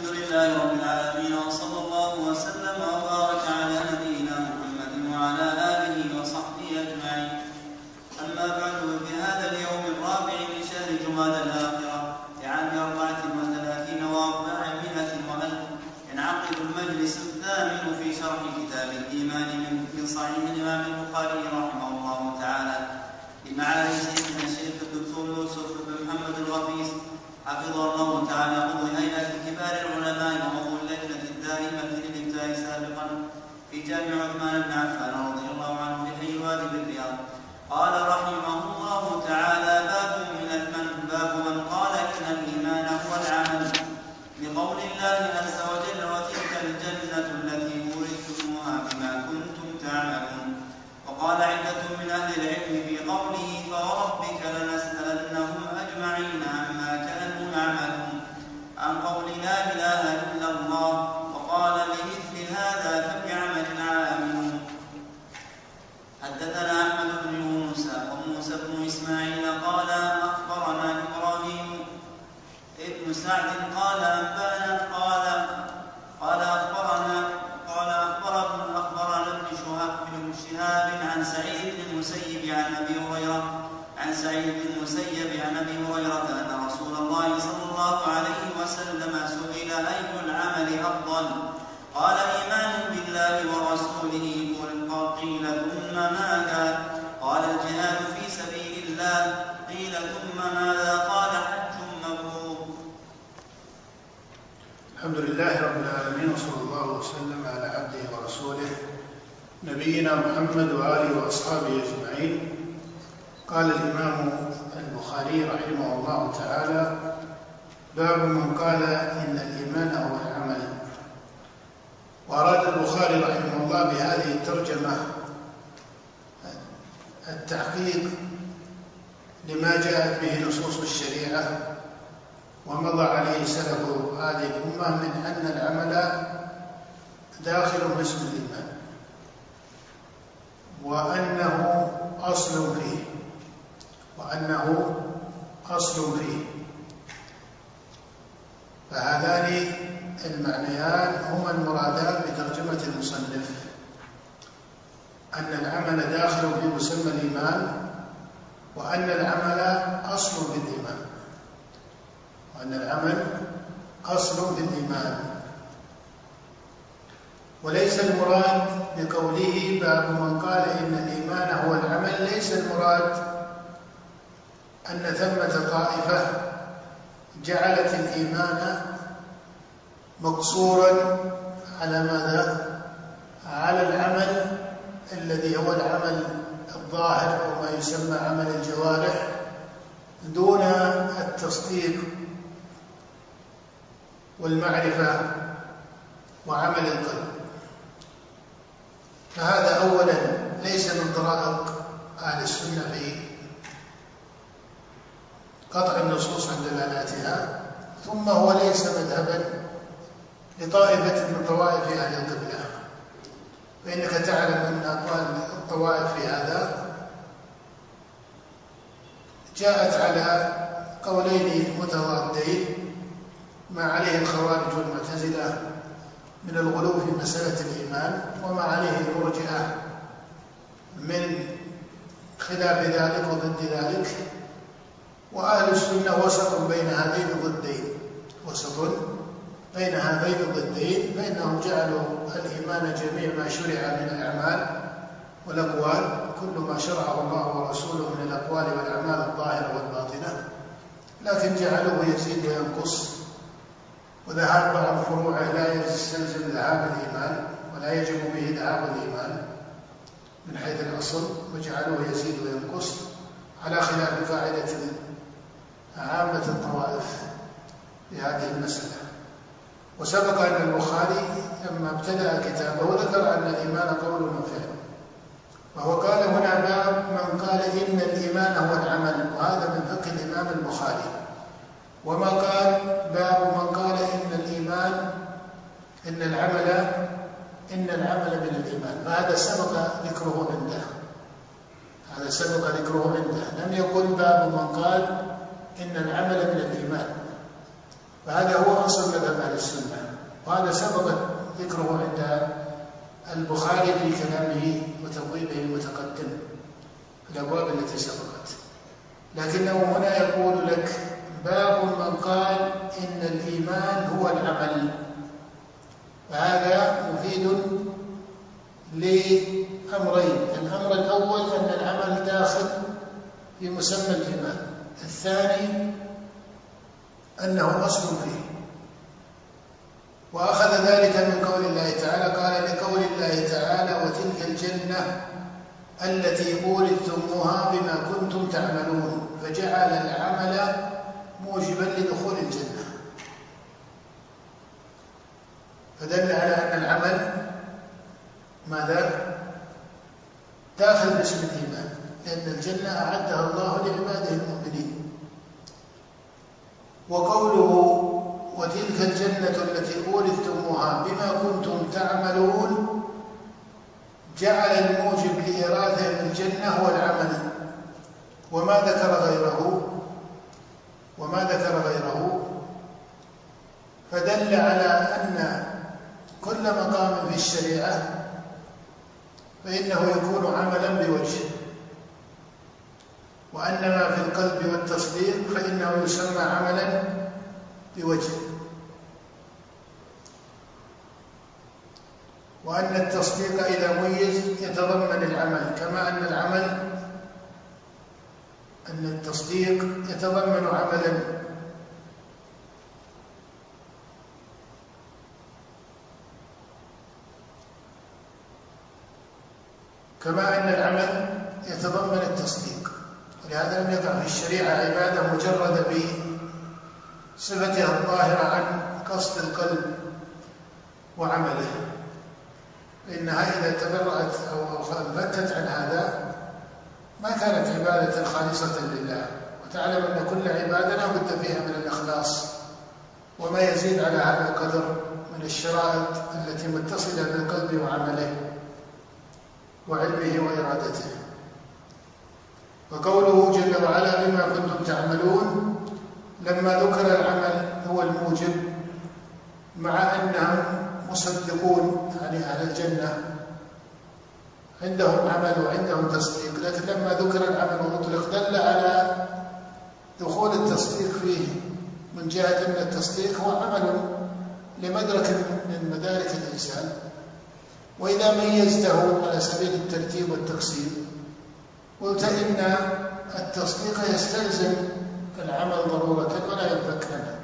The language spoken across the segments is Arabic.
الحمد لله رب العالمين، وصلى الله وسلم وبارك على نبينا محمد وعلى آله وصحبه أجمعين. أما بعد، في هذا اليوم الرابع من شهر جمادى الآخرة لعام 34 و400 وألف ينعقد المجلس الثامن في شرح كتاب الإيمان من صحيح الإمام البخاري رحمه الله تعالى بمعالي شيخنا الشيخ الدكتور يوسف بن محمد الغفيص حفظه الله تعالى، عضو هيئة كبار العلماء وعضو اللجنة الدائمة للإفتاء سابقا في جامع عثمان بن عفان رضي الله عنه بحي الوادي بالرياض. قال رحمه الله تعالى: باب من قال إن الإيمان هو العمل، لقول الله عز وجل: وتلك الجنة التي أورثتموها بما كنتم تعملون. وقال عدة من أهل العلم في قوله: فوربك لنسألنهم أجمعين عما كانوا يعملون، عن قول لا إله إلا الله، وقال: لمثل هذا فبعمل عاملون. حدثنا أحمد بن موسى وموسى بن إسماعيل قال أخبرنا إبراهيم ابن سعد قال أنبأنا أخبرنا ابن شهاب عن سعيد بن المسيب عن أبي هريرة أن رسول الله صلى الله عليه وسلم سئل: أي العمل أفضل؟ قال: إيمان بالله ورسوله. قيل: ثم ماذا؟ قال: الجهاد في سبيل الله. قيل: ثم ماذا؟ قال: حج مبرور. الحمد لله رب العالمين، وصلى الله وسلم على عبده ورسوله نبينا محمد وآله وأصحابه أجمعين. قال الإمام البخاري رحمه الله تعالى: باب من قال إن الإيمان هو العمل. وأراد البخاري رحمه الله بهذه الترجمة التحقيق لما جاءت به نصوص الشريعة ومضى عليه سلف هذه الأمة من أن العمل داخل في اسم الإيمان، وأنه أصل فيه. فهذان المعنيان هما المرادان بترجمة المصنف، أن العمل داخل في مسمى الإيمان، وأن العمل أصل في الإيمان. وليس المراد بقوله باب من قال إن الإيمان هو العمل، ليس المراد أن ثمة طائفة جعلت الإيمان مقصورا على ماذا؟ على العمل الذي هو العمل الظاهر أو ما يسمى عمل الجوارح، دون التصديق والمعرفة وعمل القلب. فهذا أولا ليس من طرائق أهل السنة في قطع النصوص عن دلالاتها، ثم هو ليس مذهبا لطائفة من طوائف أهل القبلة. فإنك تعلم أن أقوال الطوائف في هذا جاءت على قولين متضادين ما عليه الخوارج والمعتزلة من الغلو في مسألة الإيمان، وما عليه المرجئة من خلاف ذلك وضد ذلك. وأهل السنة وسط بين هذين الضدين، فإنهم جعلوا الإيمان جميع ما شرع من الأعمال والأقوال، كل ما شرعه الله ورسوله من الأقوال والأعمال الظاهرة والباطنة، لكن جعلوه يزيد وينقص، وذهاب بعض فروعه لا يستلزم ذهاب الإيمان ولا يجب به ذهاب الإيمان من حيث الأصل، وجعلوه يزيد وينقص على خلاف قاعدة عامة الطوائف في هذه المسألة. وسبق أن البخاري لما ابتدأ كتابه ذكر أن الإيمان قول وفعل، وهو قال هنا باب من قال إن الإيمان هو العمل، وهذا من فقه الإمام البخاري. وما قال باب من قال إن العمل من الإيمان، فهذا سبق ذكره عنده. لم يقل باب من قال إن العمل من الإيمان، فهذا هو أصل مذهب أهل والسنة، وهذا سبق ذكره عند البخاري في كلامه وتبويبه المتقدم في الأبواب التي سبقت. لكنه هنا يقول لك باب من قال إن الإيمان هو العمل، وهذا مفيد لأمرين: الأمر الأول أن العمل داخل في مسمى الإيمان، الثاني أنه أصل فيه. وأخذ ذلك من قول الله تعالى، قال لقول الله تعالى: وتلك الجنة التي أورثتموها بما كنتم تعملون، فجعل العمل موجبا لدخول الجنة، فدل على أن العمل ماذا؟ داخل باسم الإيمان، لأن الجنة أعدها الله لعباده المؤمنين. وقوله وتلك الجنة التي أورثتموها بما كنتم تعملون جعل الموجب لإراثة الجنة هو العمل، وما ذكر غيره فدل على أن كل مقام في الشريعة فإنه يكون عملا بوجه، وأن ما في القلب والتصديق فإنه يسمى عملا بوجه، وأن التصديق إذا ميز يتضمن العمل، كما أن التصديق يتضمن عملا، كما أن العمل يتضمن التصديق. ولهذا لم يقع في الشريعة عبادة مجردة بصفتها الظاهرة عن قصد القلب وعمله، فإنها إذا تبرأت أو انفتت عن هذا ما كانت عبادة خالصة لله. وتعلم أن كل عبادة لا بد فيها من الإخلاص، وما يزيد على هذا القدر من الشرائط التي متصلة بالقلب وعمله وعلمه وإرادته. وقوله جل وعلا بما كنتم تعملون، لما ذكر العمل هو الموجب، مع أنهم مصدقون، يعني أهل الجنة عندهم عمل وعندهم تصديق، لكن لما ذكر العمل ومطلق دل على دخول التصديق فيه، من جهة أن التصديق هو عمل لمدرك من مدارك الإنسان. وإذا ميزته على سبيل الترتيب والتقسيم قلت إن التصديق يستلزم العمل ضرورة ولا ينفك عنه،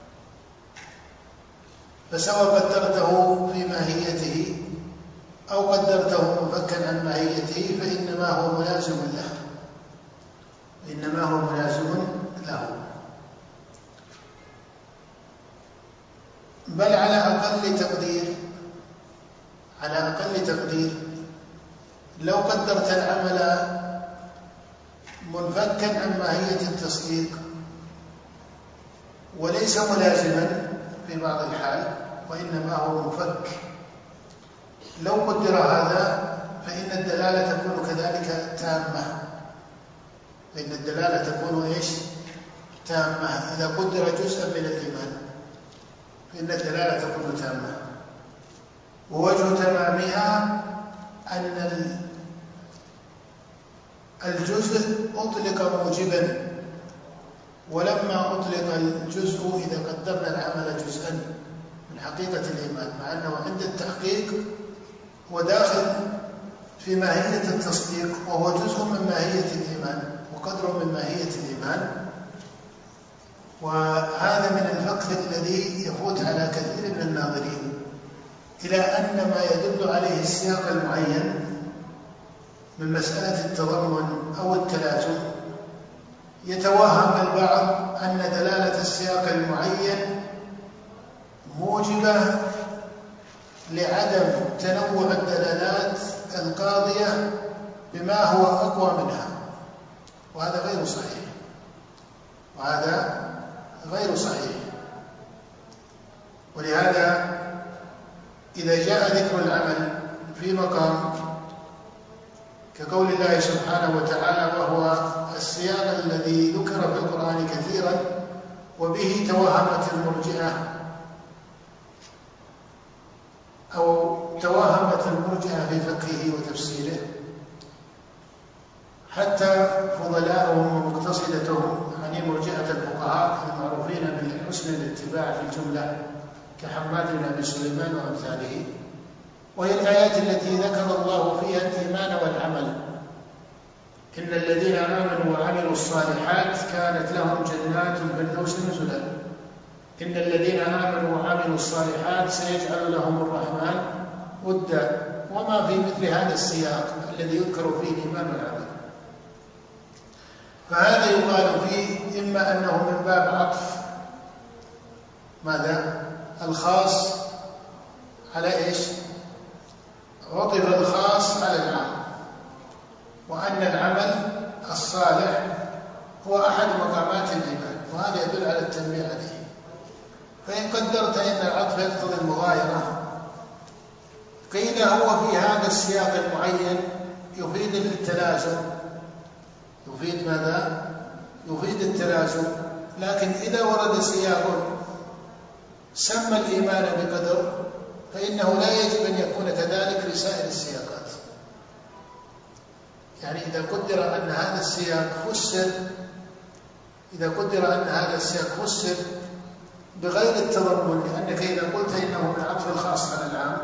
فسواء قدرته في ماهيته أو قدرته منفكا عن ماهيته فإنما هو ملازم له، بل على أقل تقدير لو قدرت العمل منفكا عن ماهية التصديق وليس ملازما في بعض الحال وإنما هو منفك، لو قدر هذا فإن الدلالة تكون كذلك تامة، فإن الدلالة تكون إيش؟ تامة. إذا قدر جزءا من الإيمان فإن الدلالة تكون تامة. ووجه تمامها أن الجزء أطلق موجبا، ولما أطلق الجزء إذا قدرنا العمل جزءا من حقيقة الإيمان، مع أنه عند التحقيق هو داخل في ماهية التصديق وهو جزء من ماهية الإيمان وقدر من ماهية الإيمان. وهذا من الفقه الذي يفوت على كثير من الناظرين، إلى أن ما يدل عليه السياق المعين من مسألة التضمن أو التلازم يتوهم البعض أن دلالة السياق المعين موجبة لعدم تنوع الدلالات القاضية بما هو أقوى منها، وهذا غير صحيح. ولهذا إذا جاء ذكر العمل في مقام كقول الله سبحانه وتعالى، وهو السياق الذي ذكر في القرآن كثيرا وبه توهمت المرجئة توهمت المرجئة في فقهه وتفسيره، حتى فضلاؤهم ومقتصدتهم يعني مرجئة الفقهاء المعروفين بالحسن الاتباع في الجملة كحماد بن أبي سليمان وأمثاله، وهي الآيات التي ذكر الله فيها الإيمان والعمل: إن الذين آمنوا وعملوا الصالحات كانت لهم جنات الفردوس نزلا، إن الذين آمنوا وعملوا الصالحات سيجعل لهم الرحمن ودا، وما في مثل هذا السياق الذي يذكر فيه الإيمان والعمل. فهذا يقال فيه إما أنه من باب عطف ماذا؟ الخاص على إيش؟ عطف الخاص على العام، وأن العمل الصالح هو أحد مقامات الإيمان، وهذا يدل على التنبيه عليه. فإن قدرت أن العطف يقتضي المغايرة، قيل هو في هذا السياق المعين يفيد التلازم. يفيد ماذا؟ يفيد التلازم. لكن إذا ورد سياق سمى الإيمان بقدر فإنه لا يجب أن يكون كذلك لسائر السياقات. يعني إذا قدر أن هذا السياق فسر بغير التضمن، لأنك إذا قلت إنه من عطف الخاص على العام،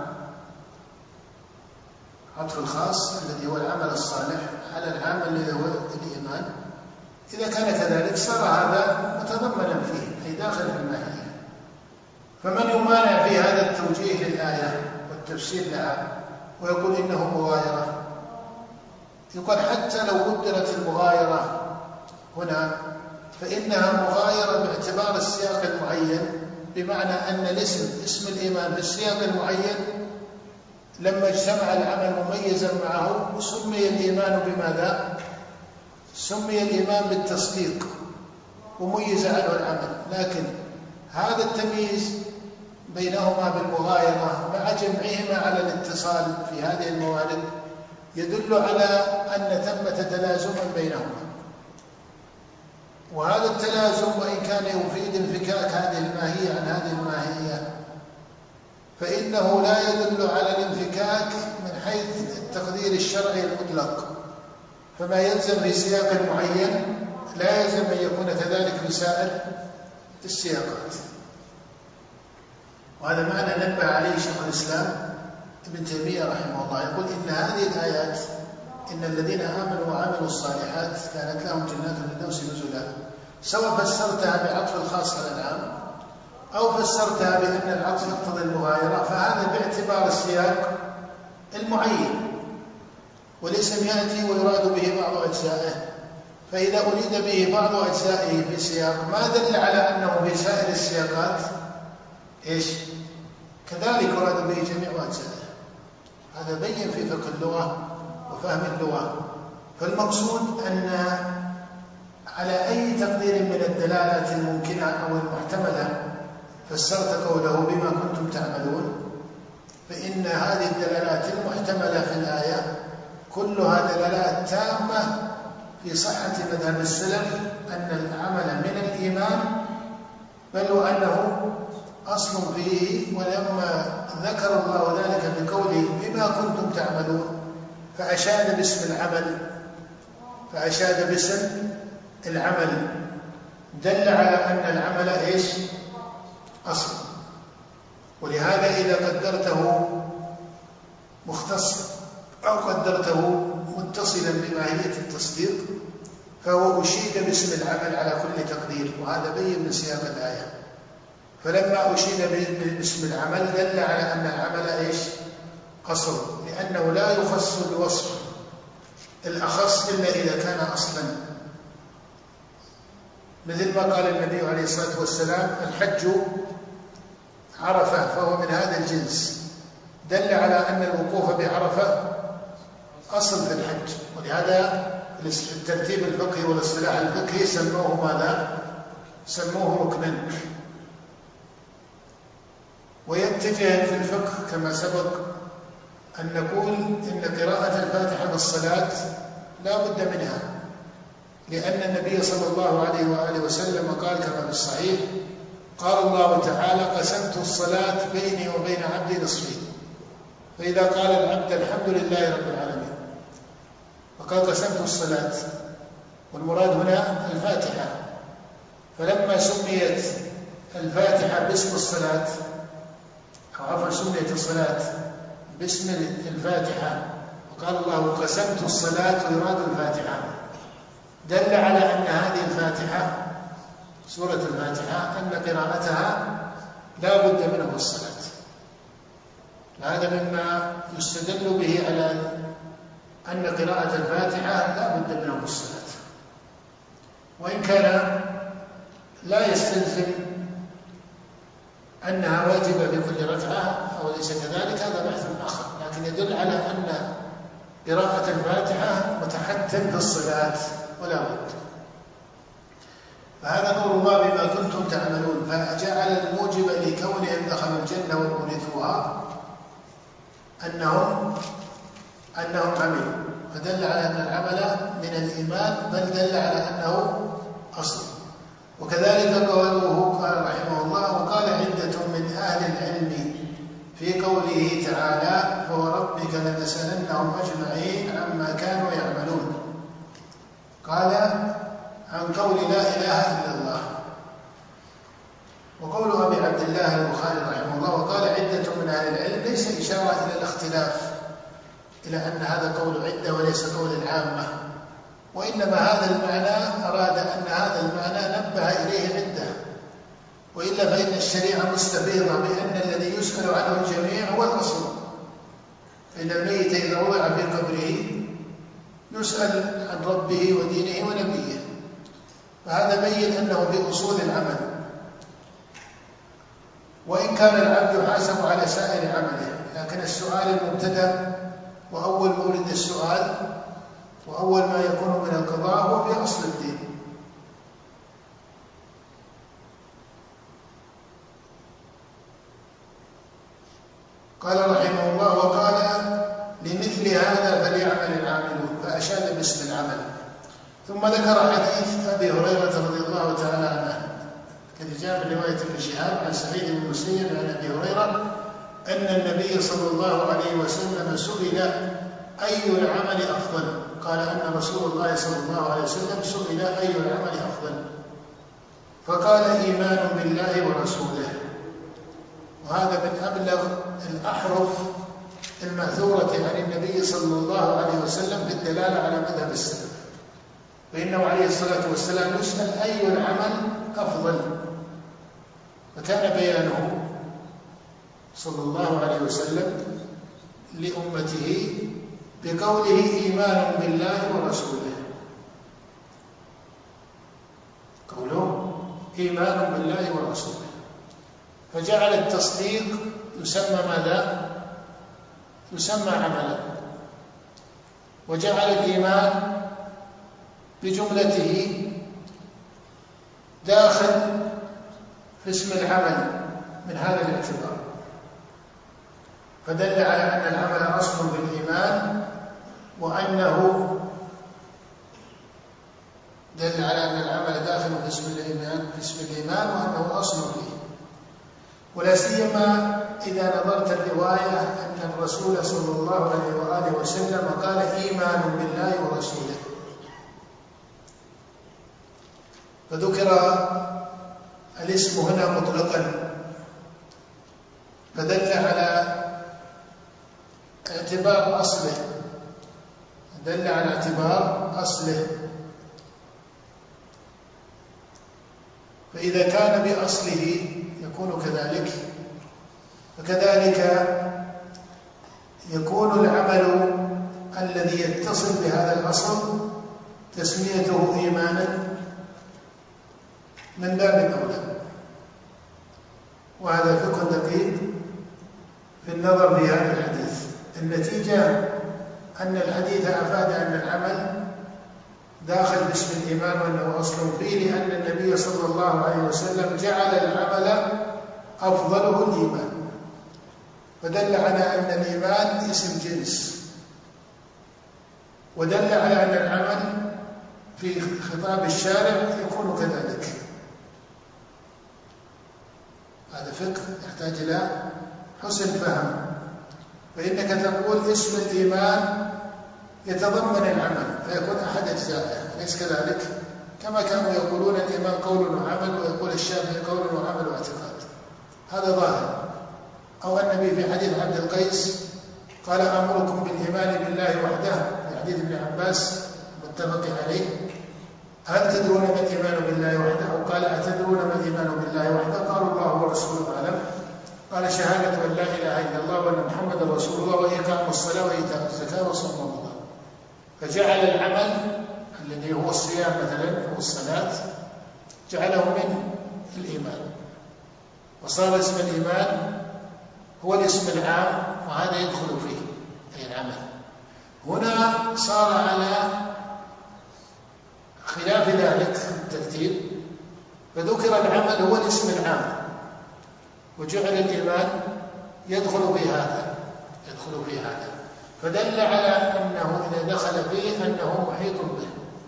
عطف الخاص الذي هو العمل الصالح على العام الذي هو الإيمان، إذا كان كذلك صار هذا متضمنا فيه أي داخل في الماهية. فمن يمانع في هذا التوجيه للآية والتفسير لها ويقول إنه مغايرة؟ يقول حتى لو قدرت المغايرة هنا فإنها مغايرة باعتبار السياق المعين، بمعنى أن اسم الإيمان في السياق المعين لما اجتمع العمل مميزا معه سمي الإيمان بماذا؟ سمي الإيمان بالتصديق وميز عنه العمل. لكن هذا التمييز بينهما بالمغايرة مع جمعهما على الاتصال في هذه الموارد يدل على أن ثمة تلازما بينهما، وهذا التلازم وإن كان يفيد انفكاك هذه الماهية عن هذه الماهية فإنه لا يدل على الانفكاك من حيث التقدير الشرعي المطلق. فما يلزم في سياق معين لا يلزم أن يكون كذلك في سائر السياقات. وهذا معنى نبه عليه شيخ الإسلام ابن تيمية رحمه الله، يقول إن هذه الآيات إن الذين آمنوا وعملوا الصالحات كانت لهم جنات الفردوس نزلا، سواء فسرتها بعطف الخاص على العام أو فسرتها بأن العطف يقتضي المغايرة، فهذا باعتبار السياق المعين، والاسم يأتي ويراد به بعض أجزائه. فإذا أريد به بعض أجزائه في سياق ما دل على أنه في سائر السياقات إيش؟ كذلك يراد به جميع أجزائه. هذا بين في فقه اللغة وفهم اللغة. فالمقصود أن على أي تقدير من الدلالات الممكنة أو المحتملة فسرت قوله بما كنتم تعملون، فإن هذه الدلالات المحتملة في الآية كلها دلالات تامة في صحة مذهب السلف أن العمل من الإيمان، بل وأنه أصل فيه. ولما ذكر الله ذلك بقوله بما كنتم تعملون فأشاد باسم العمل دل على أن العمل إيش؟ أصل. ولهذا إذا قدرته مختص أو قدرته متصلا بماهية التصديق فهو أشيد باسم العمل على كل تقدير، وهذا بين من سياق الآية. فلما أشيد باسم العمل دل على أن العمل إيش؟ قصر، لأنه لا يخص بوصف الأخص إلا إذا كان أصلا. مثل ما قال النبي عليه الصلاة والسلام الحج عرفة فهو من هذا الجنس، دل على أن الوقوف بعرفة أصل في الحج. ولهذا الترتيب الفقهي والاصطلاح الفقهي سموه ماذا؟ سموه ركنا. ويتجه في الفقه كما سبق أن نقول إن قراءة الفاتحة بالصلاة لا بد منها، لأن النبي صلى الله عليه وآله وسلم قال كما في الصحيح قال الله تعالى قسمت الصلاة بيني وبين عبدي نصفين، فإذا قال العبد الحمد لله رب العالمين وقد قسمت الصلاة، والمراد هنا الفاتحة، فلما سميت الفاتحة باسم الصلاة، أو عفوا سميت الصلاة باسم الفاتحة وقال الله قسمت الصلاة ويراد الفاتحة، دل على أن هذه الفاتحة سورة الفاتحة أن قراءتها لا بد منه الصلاة. هذا مما يستدل به على أن قراءة الفاتحة لا بد منه الصلاة، وإن كان لا يستلزم أنها واجبة بكل ركعة أو ليس كذلك، هذا بحث آخر، لكن يدل على أن قراءة الفاتحة متحتم في الصلاة ولا بد. فهذا قول الله بما كنتم تعملون، فجعل الموجب لكونهم دخلوا الجنة وأورثوها أنهم عملوا، فدل على أن العمل من الإيمان، بل دل على أنه أصل. وكذلك قوله قال رحمه الله وقال عدة من أهل العلم في قوله تعالى فوربك لنسألنهم أجمعين عما كانوا يعملون، قال عن قول لا إله إلا الله. وقول أبي عبد الله البخاري رحمه الله وقال عدة من أهل العلم ليس إشارة إلى الاختلاف، إلى أن هذا قول عدة وليس قول العامة، وإنما هذا المعنى أراد أن هذا المعنى نبه إليه عدة، وإلا فإن الشريعة مستفيضة بأن الذي يسأل عنه الجميع هو الأصل، فإن الميت إذا وضع في قبره يسأل عن ربه ودينه ونبيه، فهذا بين أنه بأصول العمل، وإن كان العبد يحاسب على سائر عمله، لكن السؤال المبتدأ وأول مورد السؤال وأول ما يكون من القضاء هو في أصل الدين. قال رحمه الله وقال لمثل هذا فليعمل العاملون، فأشاد باسم العمل. ثم ذكر حديث أبي هريرة رضي الله تعالى عنه كما جاء من رواية ابن شهاب عن سعيد بن المسيب عن أبي هريرة أن النبي صلى الله عليه وسلم سئل أي العمل أفضل، قال أن رسول الله صلى الله عليه وسلم سئل أي العمل أفضل، فقال إيمان بالله ورسوله. وهذا من أبلغ الأحرف المأثورة عن النبي صلى الله عليه وسلم في الدلالة على مذهب السلف، فإنه عليه الصلاة والسلام يسأل أي العمل أفضل، فكان بيانه صلى الله عليه وسلم لأمته بقوله إيمان بالله ورسوله، قوله إيمان بالله ورسوله، فجعل التصديق يسمى ماذا؟ يسمى عملا، وجعل الإيمان بجملته داخل في اسم العمل من هذا الاعتبار، فدل على أن العمل أصل بالإيمان، وأنه دل على أن العمل داخل في اسم الإيمان وأنه أصل فيه. ولا سيما إذا نظرت الرواية أن الرسول صلى الله عليه وآله وسلم قال إيمان بالله ورسوله، فذكر الاسم هنا مطلقا، فدل على اعتبار أصله، دل على اعتبار أصله، فإذا كان بأصله يكون كذلك، فكذلك يكون العمل الذي يتصل بهذا الأصل تسميته إيمانا من باب أولى. وهذا فقه دقيق في النظر في هذا الحديث. النتيجة أن الحديث أفاد أن العمل داخل باسم الإيمان وأنه أصل فيه، لأن النبي صلى الله عليه وسلم جعل العمل أفضله الإيمان، فدل على أن الإيمان اسم جنس، ودل على أن العمل في خطاب الشارع يكون كذلك. هذا فقه يحتاج إلى حسن فهم. فإنك تقول اسم الإيمان يتضمن العمل فيكون أحد أجزائه، أليس كذلك؟ كما كانوا يقولون الإيمان قول وعمل، ويقول الشافعي قول وعمل واعتقاد، هذا ظاهر. أو النبي في حديث عبد القيس قال أمركم بالإيمان بالله وحده، في حديث ابن عباس متفق عليه، هل تدرون ما الإيمان بالله وحده؟ قال أتدرون ما الإيمان بالله وحده؟ قالوا الله ورسوله أعلم. قال شهادة أن لا إله إلا الله وأن محمدا رسول الله وإقام الصلاة وإيتاء الزكاة وصوم رمضان. فجعل العمل الذي هو الصيام مثلا أو الصلاة جعله من الإيمان، وصار اسم الإيمان هو الاسم العام، وهذا يدخل فيه أي العمل. هنا صار على خلاف ذلك الترتيب، فذكر العمل هو الاسم العام، وجعل الإيمان يدخل في هذا، فدل على أنه إذا دخل فيه أنه محيط به.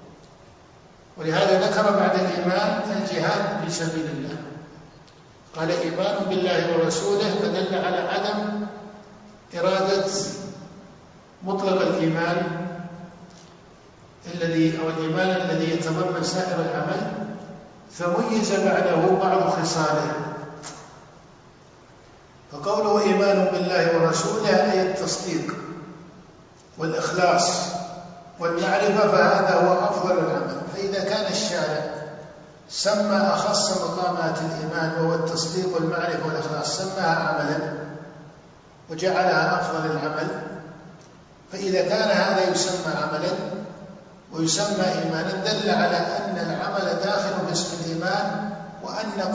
ولهذا ذكر بعد الإيمان الجهاد في سبيل الله، قال إيمان بالله ورسوله، فدل على عدم إرادة مطلق الإيمان الإيمان الذي يتضمن سائر العمل، فميز بعده بعض خصاله. فقوله إيمان بالله ورسوله أي التصديق والإخلاص والمعرفة، فهذا هو أفضل العمل. فإذا كان الشارع سمى أخص مقامات الإيمان وهو التصديق والمعرفة والإخلاص سماها عملا وجعلها أفضل العمل، فإذا كان هذا يسمى عملا ويسمى إيمانا دل على أن العمل داخل في اسم الإيمان، وأن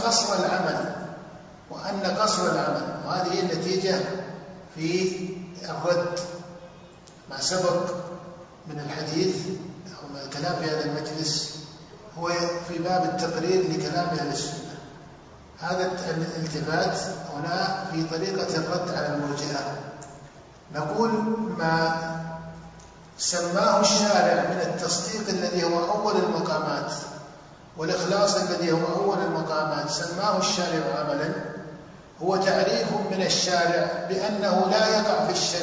قصر العمل وهذه هي النتيجة في الرد ما سبق من الحديث أو من الكلام في هذا المجلس، هو في باب التقرير لكلام أهل السنة. هذا الالتفات هنا في طريقة الرد على المرجئة. نقول ما سماه الشارع من التصديق الذي هو أول المقامات والإخلاص الذي هو أول المقامات، سماه الشارع عملا، هو تعريف من الشارع بأنه لا يقع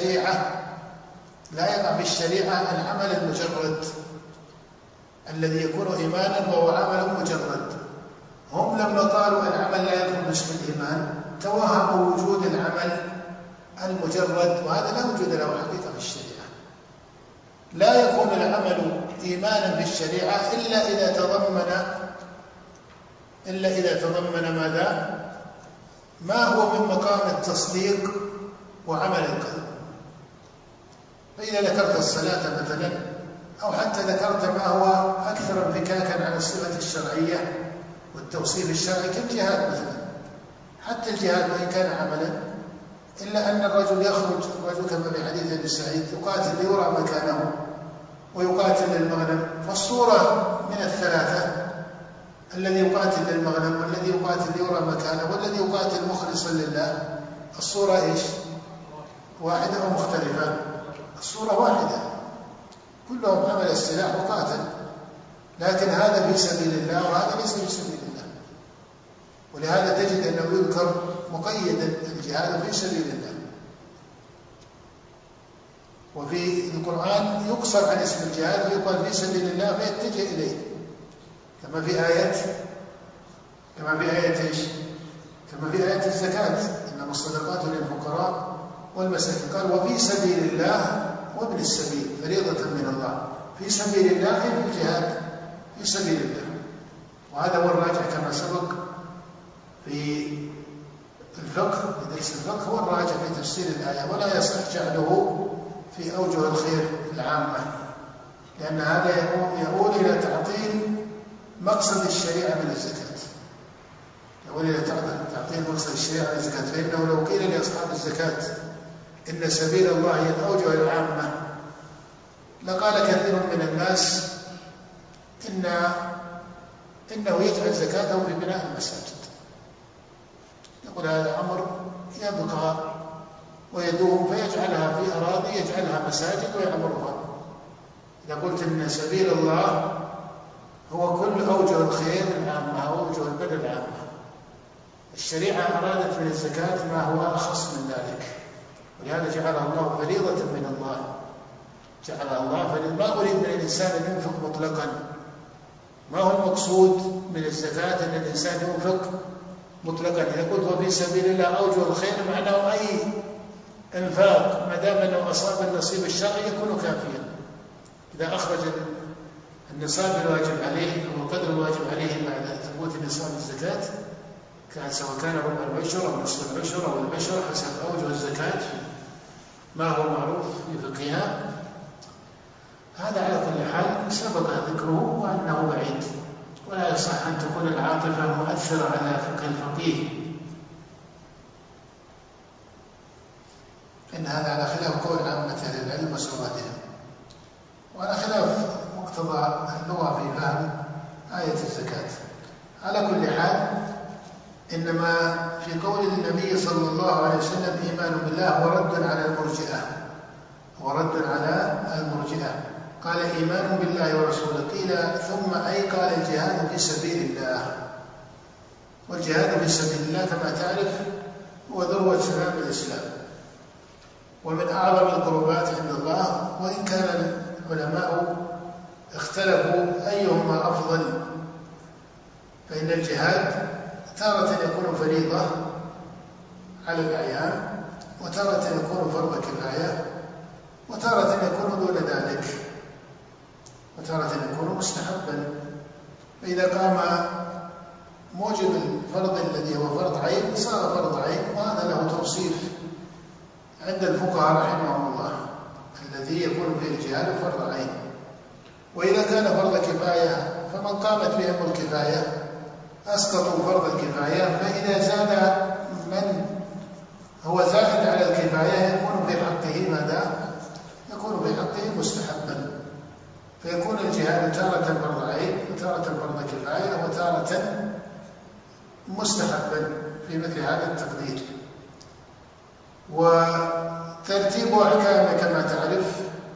في الشريعة العمل المجرد الذي يكون إيمانا وهو عمل مجرد. هم لما قالوا العمل لا يكون باسم الإيمان توهموا وجود العمل المجرد، وهذا لا وجود له حقيقة في الشريعة. لا يكون العمل إيمانا في الشريعة إلا إذا تضمن ماذا؟ ما هو من مقام التصديق وعمل القلب. فإذا ذكرت الصلاة مثلا، أو حتى ذكرت ما هو أكثر انفكاكا عن الصفة الشرعية والتوصيف الشرعي كالجهاد مثلا، حتى الجهاد وإن كان عملا إلا أن الرجل يخرج كما في حديث ابي سعيد يقاتل ليرى مكانه ويقاتل للمغنم، فالصورة من الثلاثة، الذي يقاتل للمغنم والذي يقاتل ليرى مكانه والذي يقاتل مخلصا لله، الصورة إيش؟ واحدة أو مختلفة؟ الصورة واحدة، كلهم حمل السلاح وقاتل، لكن هذا في سبيل الله وهذا ليس في سبيل الله. ولهذا تجد أنه يذكر مقيدا الجهاد في سبيل الله، وفي القرآن يقصر عن اسم الجهاد ويقال في سبيل الله فيتجه إليه، كما في آية إيش؟ كما في آية الزكاة، إنما الصدقات للفقراء والمساكين، قال وفي سبيل الله وابن السبيل فريضة من الله. في سبيل الله في الجهاد في سبيل الله، وهذا هو الراجع كما سبق في الفقه، في درس الفقه، هو الراجع في تفسير الآية، ولا يصح جعله في أوجه الخير العامة، لأن هذا يؤول إلى تعطيل مقصد الشريعة من الزكاة، يؤول إلى تعطيل مقصد الشريعة من الزكاة. فإنه لو قيل لأصحاب الزكاة إن سبيل الله هي الأوجه العامة لقال كثير من الناس إنه يجعل زكاته في بناء المساجد، يقول هذا أمر يبقى ويدوم فيجعلها في أراضي يجعلها مساجد ويعمرها. إذا قلت إن سبيل الله هو كل أوجه الخير العامة أو أوجه البر العامة، الشريعة أرادت من الزكاة ما هو أخص من ذلك، ولهذا جعلها الله فريضة من الله، جعلها الله فريضة. ما أريد من الإنسان أن ينفق مطلقا، ما هو المقصود من الزكاة أن الإنسان ينفق مطلقا. إذا قلت وفي سبيل الله أوجه الخير معناه أي إنفاق ما دام أنه أصاب النصيب الشرعي يكون كافيا. إذا أخرج النصاب الواجب عليه أو القدر الواجب عليه بعد ثبوت نصاب الزكاة، كان سواء كان ربع العشر أو نصف العشر أو العشر حسب أوجه الزكاة ما هو معروف في فقهها، هذا على كل حال سبق ذكره وأنه بعيد، ولا يصح أن تكون العاطفة مؤثرة على فقه الفقيه، إن هذا على خلاف قول عامة أهل العلم وسوادهم، وعلى خلاف مقتضى اللغة في فهم آية الزكاة. على كل حال إنما في قول النبي صلى الله عليه وسلم إيمان بالله ورد على المرجئة، ورد على المرجئة، قال إيمان بالله ورسوله، قيل ثم أي؟ قال الجهاد في سبيل الله. والجهاد في سبيل الله كما تعرف هو ذروة سنام الإسلام ومن أعظم القربات عند الله، وإن كان العلماء اختلفوا أيهما أفضل، فإن الجهاد تارة يكون فريضة على الأعيان، وتارة يكون فرض كفاية، وتارة يكون دون ذلك، وتارة يكون مستحبا. فإذا قام موجب الفرض الذي هو فرض عين صار فرض عين، وهذا له توصيف عند الفقهاء رحمهم الله الذي يكون فيه الجهاد فرض عين. وإذا كان فرض كفاية فمن قامت بهم الكفاية أسقطوا فرض الكفاية، فإذا زاد من هو زائد على الكفاية يكون في حقه ماذا؟ يكون في حقه مستحبا، فيكون الجهاد تارة فرض عين وتارة فرض كفاية وتارة مستحبا في مثل هذا التقدير. وترتيب أحكامه كما تعرف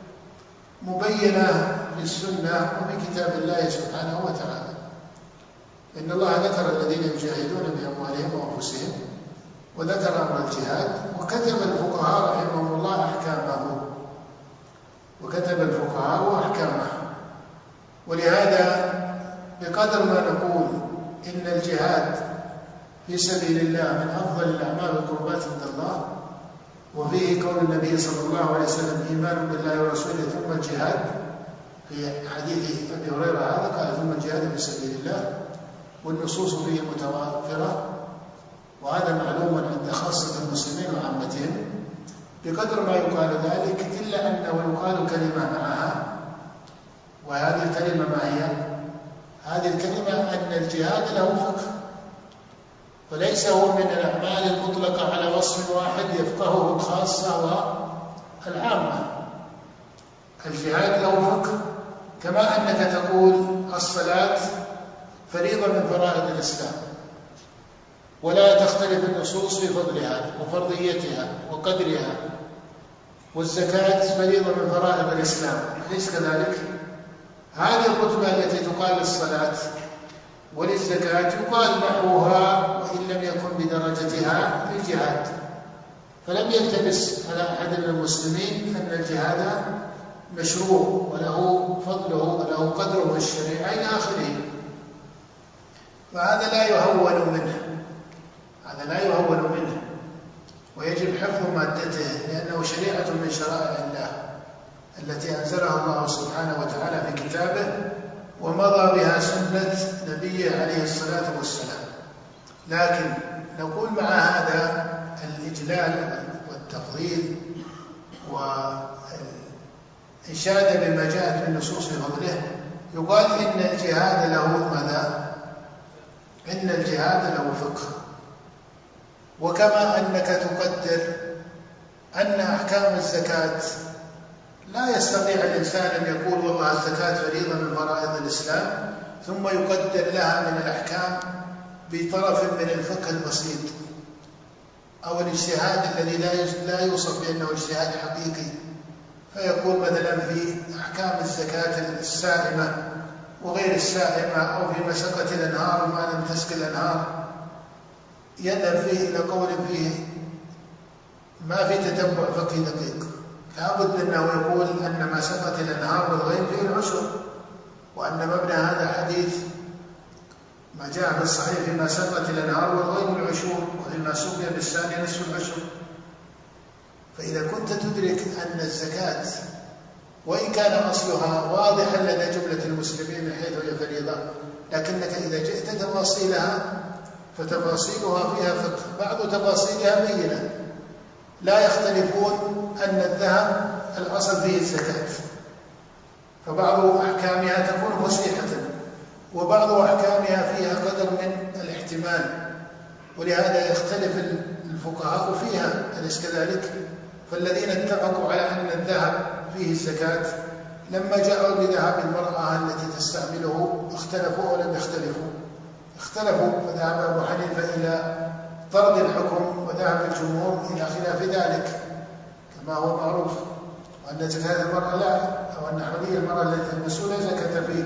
مبينة في السنة وفي كتاب الله سبحانه وتعالى. إن الله ذكر الذين يجاهدون بأموالهم وأنفسهم، وذكر أمر الجهاد، وكتب الفقهاء رحمهم الله أحكامه، وكتب الفقهاء أحكامه. ولهذا بقدر ما نقول إن الجهاد في سبيل الله من أفضل الأعمال والقربات عند الله، وفيه قول النبي صلى الله عليه وسلم إيمان بالله ورسوله ثم الجهاد، في حديث أبي هريرة هذا قال ثم الجهاد في سبيل الله، والنصوص فيه متوافرة، وهذا معلوم عند خاصة المسلمين وعامتهم. بقدر ما يقال ذلك إلا أنه يقال كلمة معها، وهذه الكلمة ما هي؟ هذه الكلمة أن الجهاد له فقه، وليس هو من الأعمال المطلقة على وصف واحد يفقهه الخاصة والعامة. الجهاد له فقه، كما أنك تقول الصلاة فريضة من فرائض الإسلام، ولا تختلف النصوص في فضلها وفرضيتها وقدرها، والزكاة فريضة من فرائض الإسلام، ليس كذلك؟ هذه الرتبة التي تقال للصلاة وللزكاة يقال نحوها وإن لم يكن بدرجتها للجهاد، فلم يلتبس على أحد من المسلمين أن الجهاد مشروع وله فضله وله قدره في الشريعة إلى آخره. فهذا لا يهون منه، هذا لا يهون منه، ويجب حفظ مادته، لأنه شريعة من شرائع الله التي أنزلها الله سبحانه وتعالى في كتابه، ومضى بها سنة نبيه عليه الصلاة والسلام. لكن نقول مع هذا الإجلال والتفضيل والإشادة بما جاءت من نصوص فضله، يقال إن الجهاد له ماذا؟ إن الجهاد له فقه. وكما أنك تقدر أن أحكام الزكاة لا يستطيع الإنسان أن يقول والله الزكاة فريضة من فرائض الإسلام ثم يقدر لها من الأحكام بطرف من الفقه البسيط أو الاجتهاد الذي لا يوصف بأنه اجتهاد حقيقي، فيقول مثلا في أحكام الزكاة السائمة وغير السائمة، أو في مسقة الأنهار وما لم تسق الأنهار، يذهب فيه إلى قول فيه ما في تتبع فقهي دقيق، لابد أنه يقول أن ما سقط الأنهار والغيم فيه العشر، وأن مبنى هذا حديث ما جاء في الصحيح فيما سقط الأنهار والغيم العشور، وفيما سقي بالثاني نصف العشر. فإذا كنت تدرك أن الزكاة وإن كان أصلها واضحا لدى جملة المسلمين من حيث هي فريضة، لكنك إذا جئت تفاصيلها فتفاصيلها فيها فقه، بعض تفاصيلها بينة، لا يختلفون أن الذهب الأصل فيه الزكاة، فبعض أحكامها تكون فصيحة، وبعض أحكامها فيها قدر من الاحتمال، ولهذا يختلف الفقهاء فيها، أليس كذلك؟ فالذين اتفقوا على أن الذهب فيه الزكاة لما جاءوا بذهب المرأة التي تستعمله اختلفوا ولم يختلفوا، اختلفوا، فذهب أبو حنيفة إلى طرد الحكم وذهب الجمهور إلى خلاف ذلك كما هو معروف، وأن زكاة المرأة لا، أو أن حلي المرأة التي تلبسه لا زكاة فيه.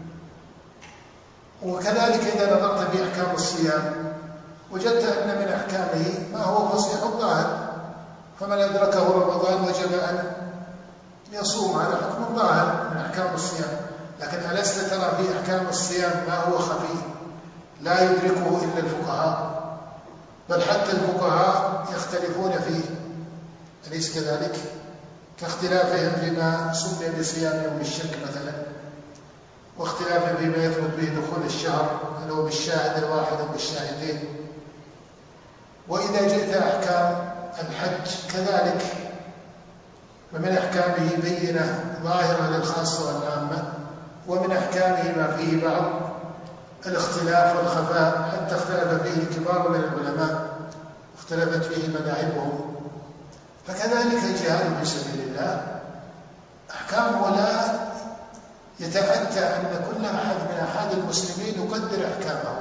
وكذلك إذا نظرت في أحكام الصيام وجدت أن من أحكامه ما هو فصيح الظاهر، فمن أدركه رمضان وجب أن يصوم على حكم الظاهر من أحكام الصيام. لكن ألست ترى في أحكام الصيام ما هو خفي لا يدركه إلا الفقهاء، بل حتى الفقهاء يختلفون فيه، أليس كذلك؟ كاختلافهم فيما سمي بصيام يوم الشك مثلا، واختلافهم فيما يثبت به دخول الشهر، هل هو بالشاهد الواحد أو بالشاهدين. وإذا جئت أحكام الحج كذلك، ومن أحكامه بينة ظاهرة للخاصة والعامة، ومن أحكامه ما فيه بعض الاختلاف والخفاء، حتى اختلف فيه الكبار من العلماء، اختلفت فيه مذاهبهم. فكذلك الجهاد في سبيل الله أحكامه لا يتأتى أن كل أحد من أحد المسلمين يقدر أحكامه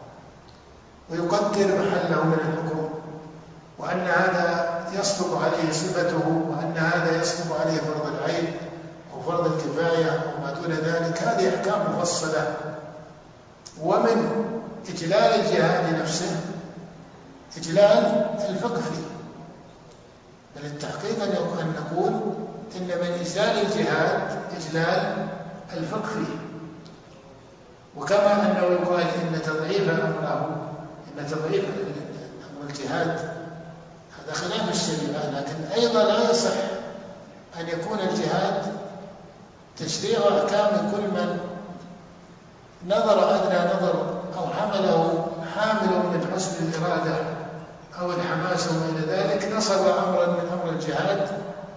ويقدر محله من الحكم، وأن هذا يصدق عليه صفته، وأن هذا يصدق عليه فرض العين أو فرض الكفاية أو ما دون ذلك. هذه أحكام مفصلة. ومن إجلال الجهاد نفسه إجلال الفقه فيه، بل التحقيق أن نقول إن من إجلال الجهاد إجلال الفقه فيه. وكما أنه يقال إن تضعيف أمره، إن تضعيف أمر الجهاد هذا خلاف الشريعة، لكن أيضا لا يصح أن يكون الجهاد تشريع أحكام كل من نظر أدنى نظر أو حمله حامل من حسن الإرادة أو الحماس وما إلى ذلك، نصب أمرا من أمر الجهاد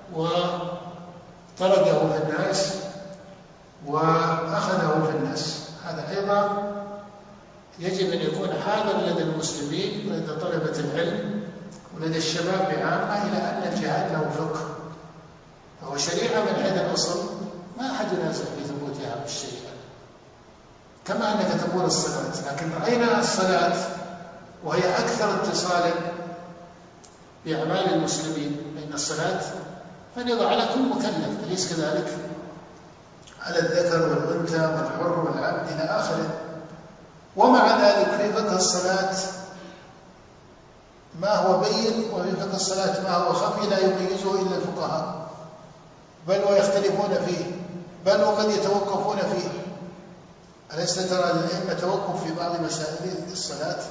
وطرده في الناس وأخذه في الناس. هذا أيضا يجب أن يكون حاضر لدى المسلمين ولدى طلبة العلم ولدى الشباب بعامة، إلى أن الجهاد له فقه، فهو شريعة من حيث الأصل، ما أحد ينازع في ثبوتها بالشريعة، كما أنك تقول الصلاة. لكن رأينا الصلاة وهي أكثر اتصالا بأعمال المسلمين، لأن الصلاة فريضة على كل مكلف، أليس كذلك؟ على الذكر والأنثى والحر والعبد إلى آخره. ومع ذلك في فقه الصلاة ما هو بين، وفي فقه الصلاة ما هو خفي لا يميزه إلا الفقهاء، بل ويختلفون فيه، بل وقد يتوقفون فيه. أليس ترى الأئمة توقف في بعض مسائل الصلاة؟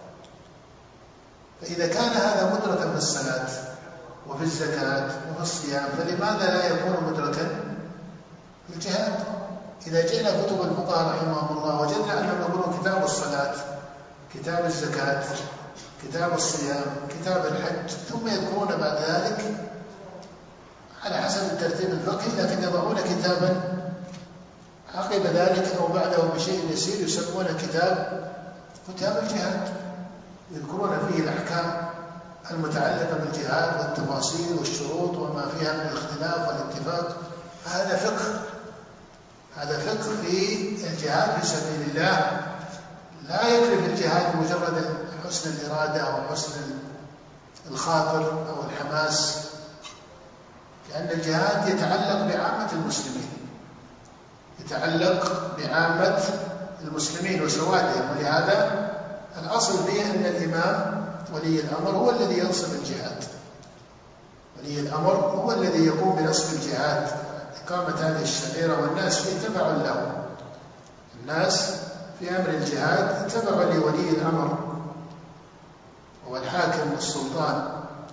فإذا كان هذا مدركا في الصلاة وفي الزكاة وفي الصيام، فلماذا لا يكون مدركا في الجهاد؟ إذا جئنا كتب الفقهاء رحمهم الله وجدنا أنهم يقولون كتاب الصلاة، كتاب الزكاة، كتاب الصيام، كتاب الحج، ثم يذكرون بعد ذلك على حسب الترتيب الفقهي، لكن يضعون كتابا عقب ذلك أو بعده بشيء يسير يسمونه كتاب الجهاد، يذكرون فيه الأحكام المتعلقة بالجهاد والتفاصيل والشروط وما فيها من الاختلاف والاتفاق. هذا فقه، هذا فقه في الجهاد في سبيل الله. لا يكفي في الجهاد مجرد حسن الإرادة أو حسن الخاطر أو الحماس، لأن الجهاد يتعلق بعامة المسلمين، يتعلق بعامة المسلمين وسوادهم، ولهذا الأصل فيه أن الإمام ولي الأمر هو الذي ينصب الجهاد، ولي الأمر هو الذي يقوم بنصب الجهاد، إقامة هذه الشعيرة، والناس فيه تبع له. الناس في أمر الجهاد تبع لولي الأمر هو الحاكم والسلطان،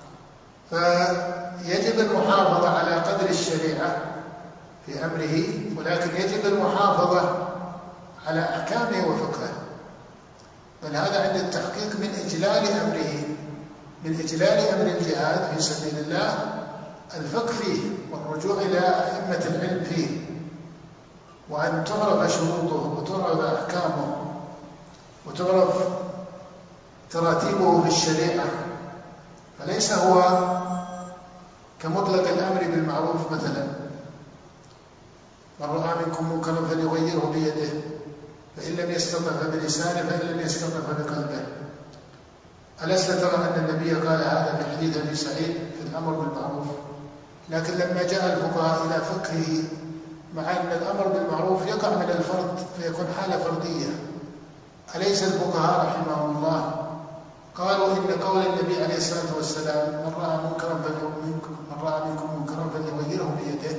فيجب المحافظة على قدر الشريعة في أمره، ولكن يجب المحافظة على أحكامه وفقهه. بل هذا عند التحقيق من إجلال أمره، من إجلال أمر الجهاد في سبيل الله الفقه فيه والرجوع إلى أئمة العلم فيه، وأن تعرف شروطه وتعرف أحكامه وتعرف تراتيبه في الشريعة. فليس هو كمطلق الأمر بالمعروف مثلا، من رأى منكم منكرا فليغيره بيده، فإن لم يستطع فبلسانه، فإن لم يستطع فبقلبه. ألست ترى أن النبي قال هذا في حديث أبي سعيد في الأمر بالمعروف؟ لكن لما جاء الفقهاء إلى فقهه، مع أن الأمر بالمعروف يقع من الفرد فيكون حالة فردية، أليس الفقهاء رحمهم الله قالوا إن قول النبي عليه الصلاة والسلام من رأى منكم منكرا فليغيره بيده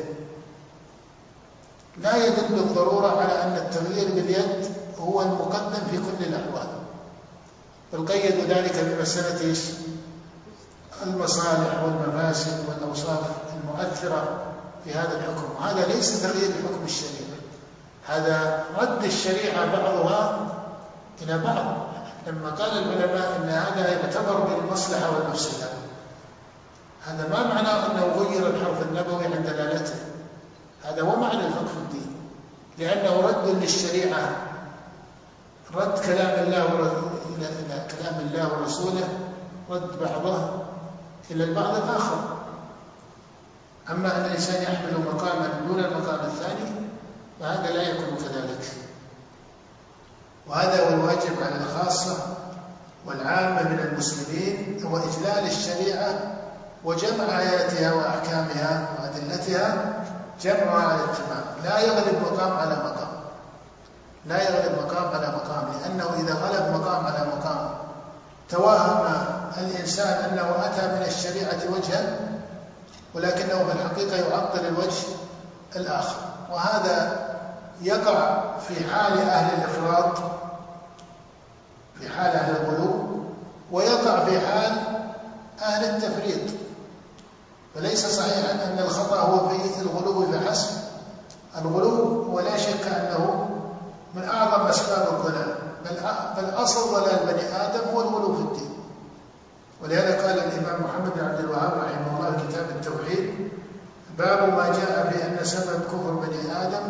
لا يدل بالضرورة على أن التغيير باليد هو المقدم في كل الأحوال، بل قيدوا ذلك بمسألة المصالح والمفاسد والأوصاف المؤثرة في هذا الحكم. هذا ليس تغيير لحكم الشريعة، هذا رد الشريعة بعضها إلى بعض. لما قال العلماء إن هذا يعتبر بالمصلحة والمفسدة، هذا ما معناه أنه غير الحرف النبوي عن دلالته، هذا هو معنى الفقه في الدين، لأنه رد للشريعة، رد كلام الله إلى كلام الله ورسوله، رد بعضه إلى البعض الآخر. أما أن الإنسان يحمل مقاما دون المقام الثاني فهذا لا يكون كذلك. وهذا هو الواجب على الخاصة والعامة من المسلمين، هو إجلال الشريعة وجمع آياتها وأحكامها وأدلتها، جمعها على الاتمام، لا يغلب مقام على مقام، لا يغلب مقام على مقام، لأنه إذا غلب مقام على مقام توهم الإنسان أنه أتى من الشريعة وجها ولكنه في الحقيقة يعطل الوجه الآخر. وهذا يقع في حال أهل الإفراط، في حال أهل الغلو، ويقع في حال أهل التفريط. فليس صحيحا أن الخطأ هو في الغلو فحسب، الغلو ولا شك أنه من أعظم أسباب الضلال، بل أصل ضلال بني آدم هو الغلو في الدين. ولهذا قال الإمام محمد بن عبد الوهاب رحمه الله في كتاب التوحيد: باب ما جاء في أن سبب كفر بني آدم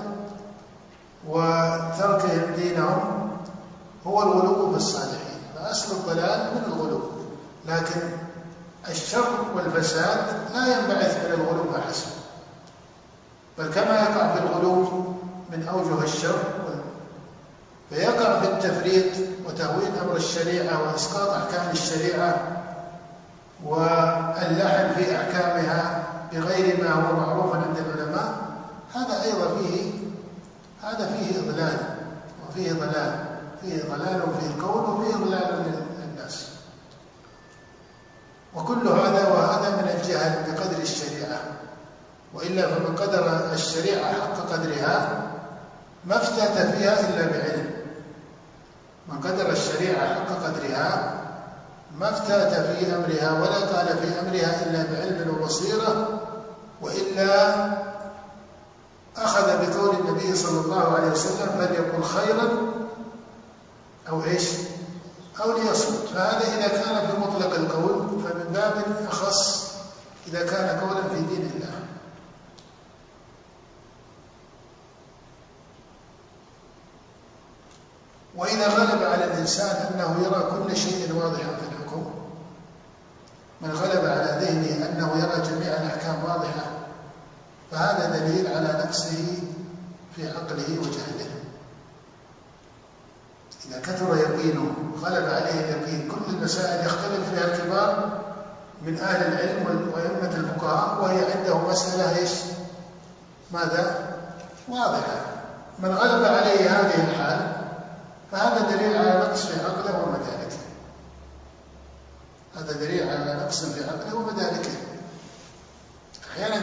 وتركهم دينهم هو الغلو في الصالحين. فأصل الضلال من الغلو، لكن الشر والفساد لا ينبعث من الغلو فحسب، بل كما يقع في الغلو من أوجه الشر فيقع في التفريط وتهويل أمر الشريعة وإسقاط أحكام الشريعة واللحن في أحكامها بغير ما هو معروف عند العلماء. هذا أيضا فيه إضلال وفيه ضلال، فيه ضلال في الكون وفيه ضلال للناس. وكل هذا من الجهل بقدر الشريعة، وإلا فمن قدر الشريعة حق قدرها ما افتات فيها إلا بعلم. من قدر الشريعة حق قدرها ما افتات في أمرها ولا قال في أمرها إلا بعلم وبصيرة، وإلا أخذ بقول النبي صلى الله عليه وسلم: فليقل خيرا أو إيش أو ليصمت. فهذا إذا كان في مطلق القول، فمن باب أخص إذا كان قولا في دين الله. وإذا غلب على الإنسان أنه يرى كل شيء واضحا في الحكم، من غلب على ذهنه أنه يرى جميع الأحكام واضحة، فهذا دليل على نقصه في عقله وجهله. إذا كثر يقينه غلب عليه اليقين، كل المسائل يختلف فيها الكبار من أهل العلم وأئمة الفقهاء وهي عنده مسألة إيش؟ ماذا؟ واضحة. من غلب عليه هذه الحال فهذا دليل على نقص في عقله ومداركه، هذا دليل على نقص في عقله ومداركه.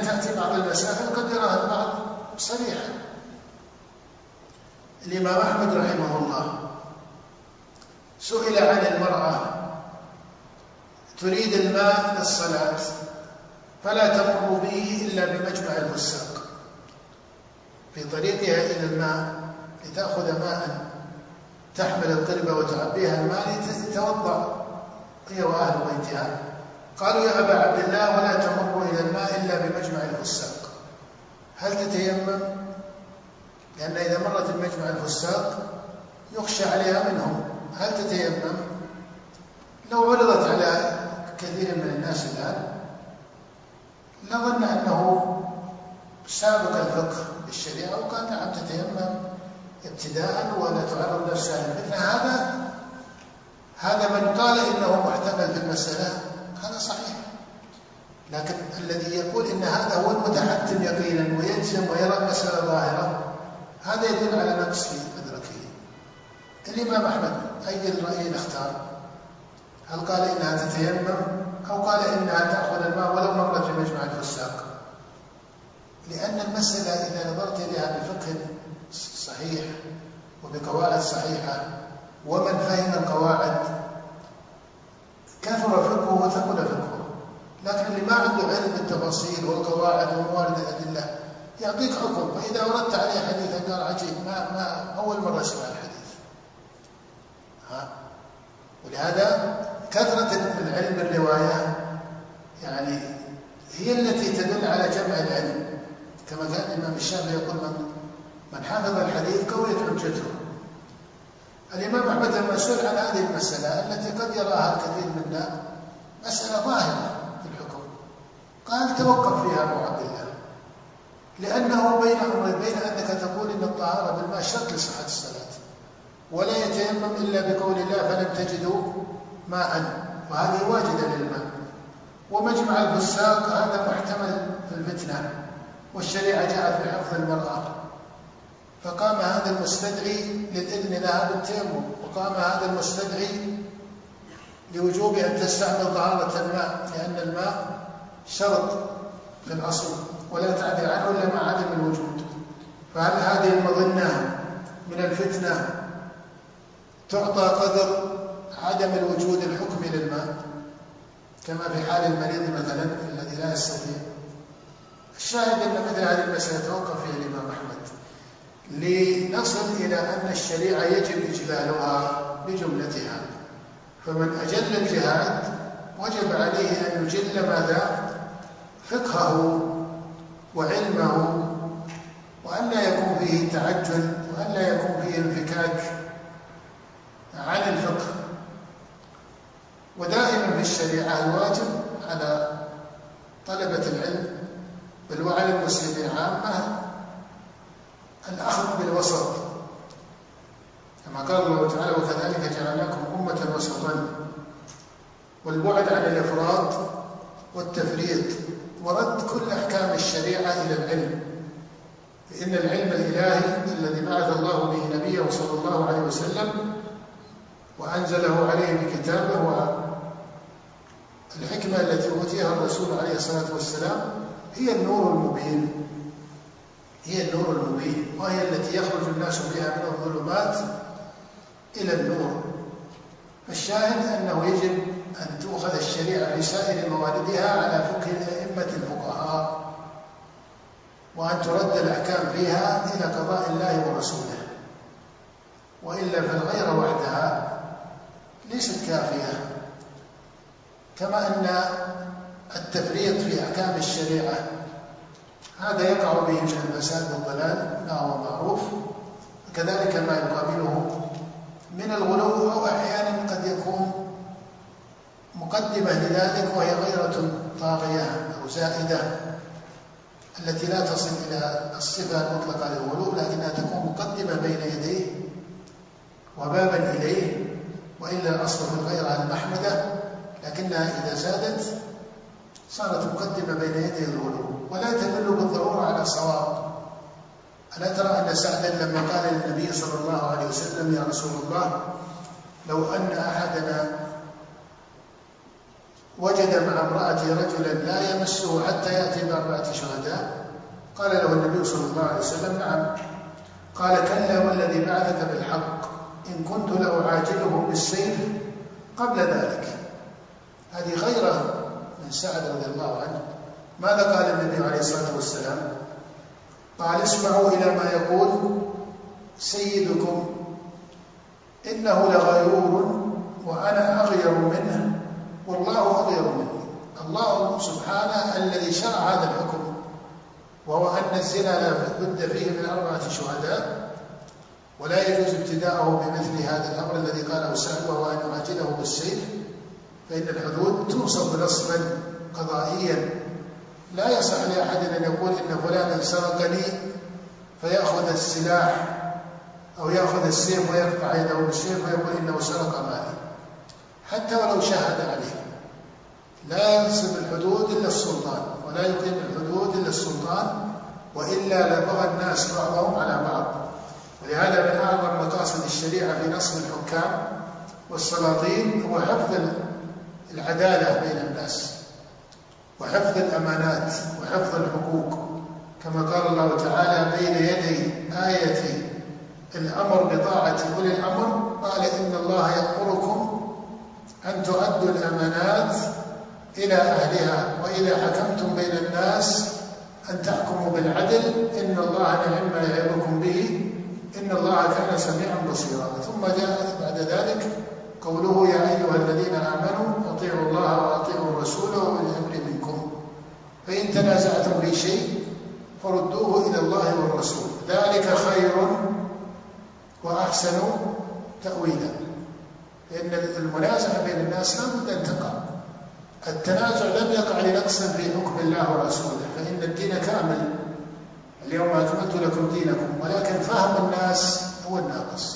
ستأتي بعض المسائل قد يراها البعض صريحة. الإمام أحمد رحمه الله سئل عن المرأة تريد الماء للصلاة فلا تمر به إلا بمجمع الفساق، في طريقها إلى الماء لتأخذ ماء تحمل القربة وتعبيها الماء لتتوضأ هي وأهل بيتها. قالوا يا أبا عبد الله ولا تمر إلى الماء إلا بمجمع الفساق، هل تتيمم؟ لأن إذا مرت بمجمع الفساق يخشى عليها منهم، هل تتيمم؟ لو عرضت على كثير من الناس الآن لظن أنه سابق الفقه بالشريعة وقال نعم تتيمم ابتداء ولا تعرض نفسها للفتنة. هذا من قال إنه محتمل في المسألة هذا صحيح، لكن الذي يقول إن هذا هو المتحتم يقينا ويجزم ويرى المسألة ظاهرة هذا يدل على نقص في إدراكه. الإمام أحمد أي الرأيين اختار؟ هل قال إنها تتيمم أو قال إنها تأخذ الماء ولو مرت في مجمع الفساق؟ لأن المسألة إذا نظرت إليها بفقه صحيح وبقواعد صحيحة ومن فهم القواعد كثر فقهه وثقل فقهه، لكن اللي ما عنده علم بالتفاصيل والقواعد وموارد الأدلة يعطيك حكم، فإذا أردت عليه حديثا قال عجيب ما أول مرة أسمع الحديث. ولهذا كثرة العلم بالرواية يعني هي التي تدل على جمع العلم، كما كان الإمام الشافعي يقول من حفظ الحديث قويت حجته. الإمام أحمد المسؤول عن هذه المسألة التي قد يراها الكثير منا مسألة ظاهرة في الحكم، قال توقف فيها أبو عبد الله، لأنه بين أنك تقول إن الطهارة بالماء شرط لصحة الصلاة ولا يتيمم إلا بقول الله فلم تجدوا ماء، وهذه واجدة للماء، ومجمع الفساق هذا محتمل في الفتنة والشريعة جاءت بحفظ المرأة، فقام هذا المستدعي للإذن لها بالتيمم، وقام هذا المستدعي لوجوب أن تستعمل طهارة الماء لأن الماء شرط في الأصل ولا تعدل عنه إلا مع عدم الوجود. فهل هذه المظنة من الفتنة تعطى قدر عدم الوجود الحكمي للماء كما في حال المريض مثلا الذي لا يستطيع؟ الشاهد أن مثل هذه المسألة توقف فيها الإمام أحمد لنصل إلى أن الشريعة يجب إجلالها بجملتها، فمن أجل الجهاد وجب عليه أن يجل ماذا؟ فقهه وعلمه، وأن لا يكون فيه تعجل وأن لا يكون فيه انفكاك عن الفقه. ودائما في الشريعة الواجب على طلبة العلم بل وعلى المسلمين عامة الأخذ بالوسط، كما قال الله تعالى وكذلك جعلناكم أمة وسطا، والبعد عن الإفراط والتفريط ورد كل أحكام الشريعة إلى العلم، فإن العلم الإلهي الذي بعث الله به نبيه صلى الله عليه وسلم وأنزله عليه بكتابه والحكمة التي أوتيها الرسول عليه الصلاة والسلام هي النور المبين، هي النور المبين، وهي التي يخرج الناس بها من الظلمات إلى النور. فالشاهد أنه يجب أن تؤخذ الشريعة في سائر مواردها على فقه الأئمة الفقهاء، وأن ترد الأحكام فيها إلى قضاء الله ورسوله، وإلا فالغير وحدها ليست كافية. كما أن التفريط في أحكام الشريعة هذا يقع به من الفساد والضلال ما هو معروف، وكذلك ما يقابله من الغلو، أو أحيانا قد يكون مقدمة لذلك وهي غيرة طاغية أو زائدة التي لا تصل إلى الصفة المطلقة للغلو، لكنها تكون مقدمة بين يديه وبابا إليه، وإلا الأصل في الغيرة المحمدة، لكنها إذا زادت صارت مقدمة بين يدي الغلو ولا تدل بالضرورة على صواب. ألا ترى أن سعدا لما قال للنبي صلى الله عليه وسلم يا رسول الله لو أن أحدنا وجد مع امرأته رجلا لا يمسه حتى يأتي ب4 شهداء؟ قال له النبي صلى الله عليه وسلم: نعم. قال: كلا والذي بعثك بالحق إن كنت لأعاجله بالسيف قبل ذلك. هذه غيرة من سعد رضي الله عنه. ماذا قال النبي عليه الصلاة والسلام؟ قال: اسمعوا إلى ما يقول سيدكم إنه لغيور وأنا أغير منه والله أغير مني. الله سبحانه الذي شرع هذا الحكم، وهو أن الزنا لا بد فيه من 4 شهداء، ولا يجوز ابتداءه بمثل هذا الأمر الذي قاله سعد وهو أن يعاجله بالسيف، فإن الحدود توصف نصبا قضائيا. لا يصح لأحد أن يقول إن فلانا سرقني فيأخذ السلاح أو يأخذ السيف ويرفع يده بالسيف ويقول إنه سرق مالي حتى ولو شاهد عليه. لا ينصب الحدود إلا السلطان، ولا يقيم الحدود إلا السلطان، وإلا لبغى الناس بعضهم على بعض. ولهذا من أعظم مقاصد الشريعة في نصب الحكام والسلاطين هو حفظ العدالة بين الناس، وحفظ الأمانات، وحفظ الحقوق، كما قال الله تعالى بين يدي آية الأمر بطاعة أولي الأمر: قال: إن الله يأمركم أن تؤدوا الأمانات إلى أهلها وإذا حكمتم بين الناس أن تحكموا بالعدل إن الله نعم ما يعظكم به إن الله كان سميعا بصيرا. ثم جاء بعد ذلك قوله: يا أيها الذين آمنوا أطيعوا الله وأطيعوا الرسول وأولي الأمر منكم فإن تنازعتم في شيء فردوه إلى الله والرسول ذلك خير وأحسن تأويلا. لأن المنازعة بين الناس لا بد أن تقع. التنازع لم يقع لنقص في حكم الله ورسوله، فإن الدين كامل، اليوم أكملت لكم دينكم، ولكن فهم الناس هو الناقص،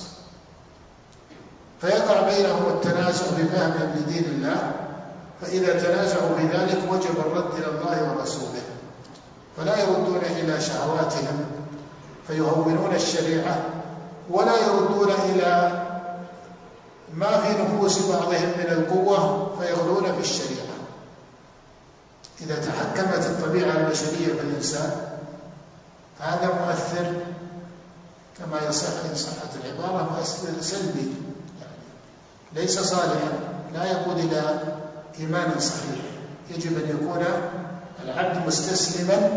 فيقع بينهم التنازع بفهم لدين الله، فإذا تنازعوا في ذلك وجب الرد إلى الله ورسوله، فلا يردون إلى شهواتهم فيهونون الشريعة، ولا يردون إلى ما في نفوس بعضهم من القوة فيغلون في الشريعة. إذا تحكمت الطبيعة البشرية بالإنسان فهذا مؤثر، كما يصح إن صحت العبارة، مؤثر سلبي، يعني ليس صالحا، لا يقود إلى إيمان صحيح. يجب أن يكون العبد مستسلما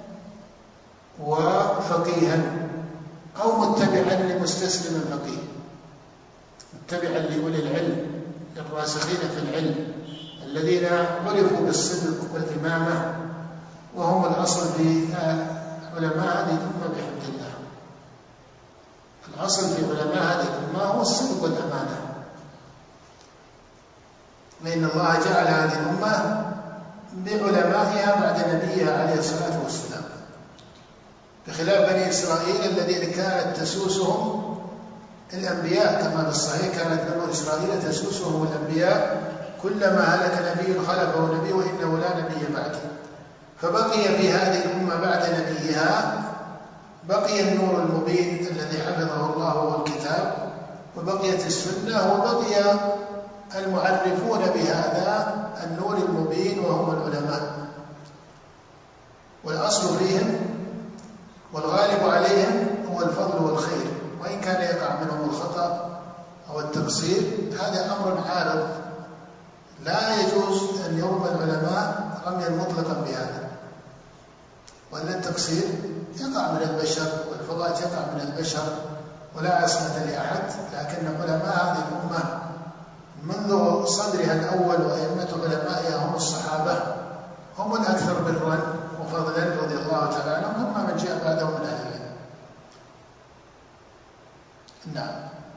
وفقيها، أو متبعا لمستسلم فقيه، متبعا لأولي العلم الراسخين في العلم الذين عرفوا بالصدق والإمامة، وهم الأصل في علماء هذه الأمة بحمد الله. الأصل في علماء هذه الأمة هو الصدق والأمانة، لأن الله جعل هذه الأمة بعلمائها بعد نبيها عليه الصلاة والسلام، بخلاف بني إسرائيل الذين كانت تسوسهم الأنبياء، كما في الصحيح كانت بنو إسرائيل تسوسهم الأنبياء، كلما هلك نبي خلفه نبي وإنه لا نبي بعده. فبقي في هذه الأمة بعد نبيها بقي النور المبين الذي حفظه الله وهو الكتاب، وبقيت السنة، وبقي المعرفون بهذا النور المبين وهم العلماء، والأصل فيهم والغالب عليهم هو الفضل والخير، وإن كان يقع منهم الخطأ أو التقصير هذا أمر عارض، لا يجوز أن يرمى العلماء رميا مطلقا بهذا، وأن التقصير يقع من البشر والفضائل يقع من البشر ولا عصمة لأحد. لكن علماء هذه الأمة منذ صدرها الأول وأئمة علمائها هم الصحابة، هم الأكثر برا وفضلا رضي الله تعالى عنهم، ثم من جاء بعدهم من أهل العلم. نعم.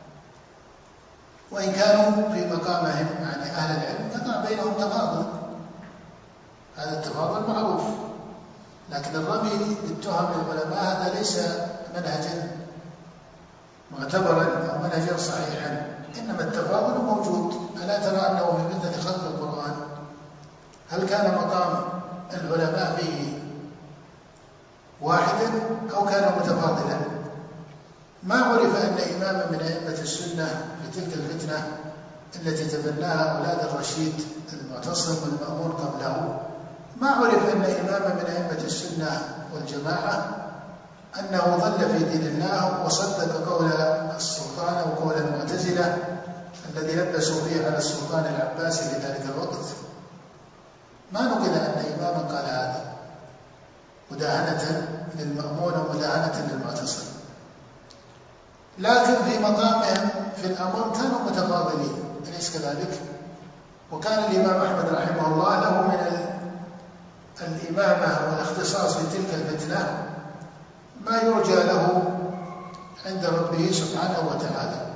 وإن كانوا في مقامهم يعني أهل العلم يقع بينهم تفاضل، هذا التفاضل معروف، لكن الرمي بالتهم للعلماء هذا ليس منهجا معتبرا أو منهجا صحيحا، إنما التفاضل موجود. ألا ترى أنه في مدة خلق القرآن هل كان مقام العلماء فيه واحدا أو كان متفاضلا؟ ما عرف أن إماما من أئمة السنة في تلك الفتنة التي تبناها أولاد الرشيد المعتصم والمأمون قبله، ما عرف أن إماما من أئمة السنة والجماعة أنه ظل في دين الله وصدق قول السلطان وقول المعتزلة الذي لبسوا به على السلطان العباسي في ذلك الوقت. ما نقل أن إماما قال هذا مداهنة للمأمون ومداهنة للمعتصم، لكن في مقامهم في الأمر كانوا متفاضلين، أليس كذلك؟ وكان الإمام أحمد رحمه الله له من الإمامة والاختصاص في تلك الفتنة ما يرجى له عند ربه سبحانه وتعالى.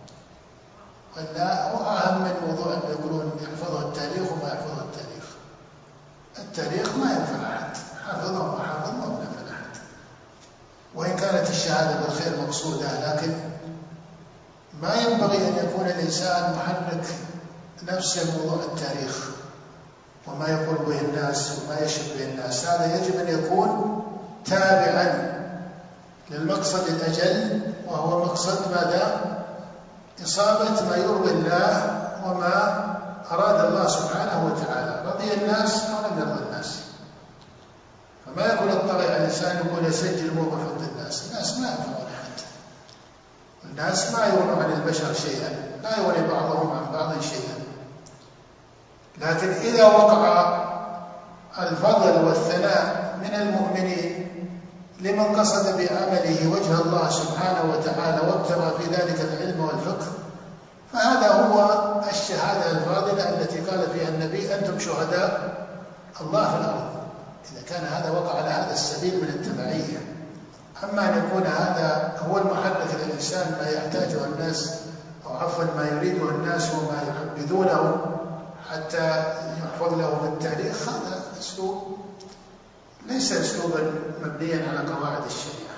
ولا هو أهم من موضوع أن يقولون يحفظه التاريخ وما يحفظه التاريخ. التاريخ ما ينفع أحد، حافظه وما حافظه ما ينفع أحد، وإن كانت الشهادة بالخير مقصودة، لكن ما ينبغي أن يكون الإنسان محرك نفسه موضوع التاريخ وما يقول به الناس وما يشهد به الناس. هذا يجب أن يكون تابعا للمقصد الأجل، وهو مقصد ماذا؟ إصابة ما يرضي الله وما أراد الله سبحانه وتعالى. رضي الناس ولم يرضى الناس، فما يكون الطبع على الإنسان يقول يسجل مو بحب الناس. الناس ما ينفعون أحد، الناس ما يغنوا عن البشر شيئا، لا يغني بعضهم عن بعض شيئا. لكن إذا وقع الفضل والثناء من المؤمنين لمن قصد بعمله وجه الله سبحانه وتعالى وابتغى في ذلك العلم والفقه، فهذا هو الشهادة الفاضلة التي قال فيها النبي أنتم شهداء الله في الأرض. إذا كان هذا وقع على هذا السبيل من التبعية. أما أن يكون هذا هو المحرك للإنسان ما يحتاجه الناس، أو عفوا ما يريده الناس وما يحبذونه حتى يحفظ له في التاريخ، هذا أسلوب ليس أسلوبا مبنيا على قواعد الشريعة.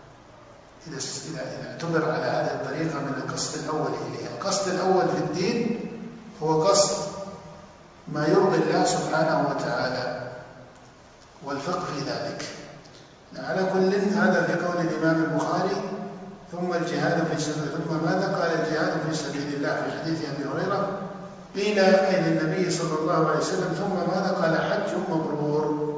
إذا اعتبر على هذه الطريقة من القصد الأول إليها. القصد الأول في الدين هو قصد ما يرضي الله سبحانه وتعالى والفقه في ذلك. على كل هذا في قول الإمام البخاري ثم الجهاد في سبيل، ثم ماذا قال الجهاد في سبيل الله في حديث أبي هريرة؟ قيل أي للنبي صلى الله عليه وسلم ثم ماذا؟ قال حج مبرور.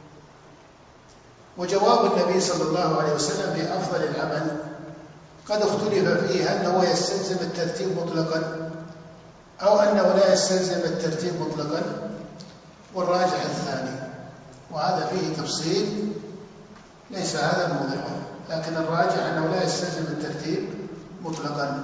وجواب النبي صلى الله عليه وسلم في أفضل العمل قد اختلف فيه، هل هو يستلزم الترتيب مطلقا أو أنه لا يستلزم الترتيب مطلقا، والراجح الثاني، وهذا فيه تفصيل ليس هذا موضعه، لكن الراجح أنه لا يستلزم الترتيب مطلقا.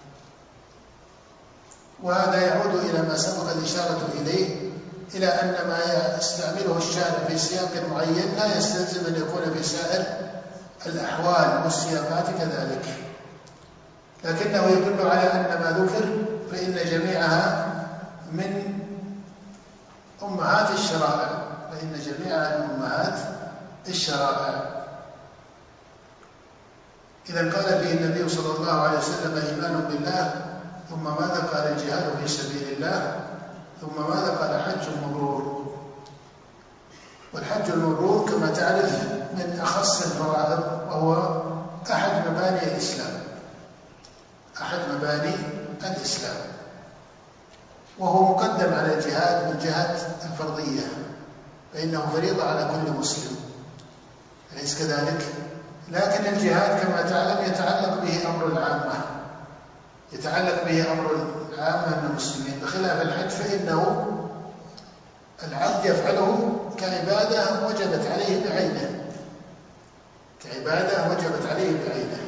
وهذا يعود إلى ما سبق الإشارة إليه، إلى أن ما يستعمله الشارع في سياق معين لا يستلزم أن يكون في سائر الأحوال والسياقات كذلك، لكنه يدل على أن ما ذكر فإن جميعها من أمهات الشرائع، فإن جميعها من أمهات الشرائع. إذا قال فيه النبي صلى الله عليه وسلم إيمان بالله، ثم ماذا؟ قال الجهاد في سبيل الله، ثم ماذا؟ قال حج مبرور. والحج المبرور كما تعرف من أخص الفرائض، وهو أحد مباني الإسلام، أحد مباني الإسلام، وهو مقدم على الجهاد من جهة الفرضية، فإنه فريضة على كل مسلم، أليس كذلك؟ لكن الجهاد كما تعلم يتعلق به أمر العامة، يتعلق به أمر العامة من المسلمين، بخلاف الحج فإنه العبد يفعله كعبادة وجبت عليه بعينه، كعبادة وجبت عليه بعينه.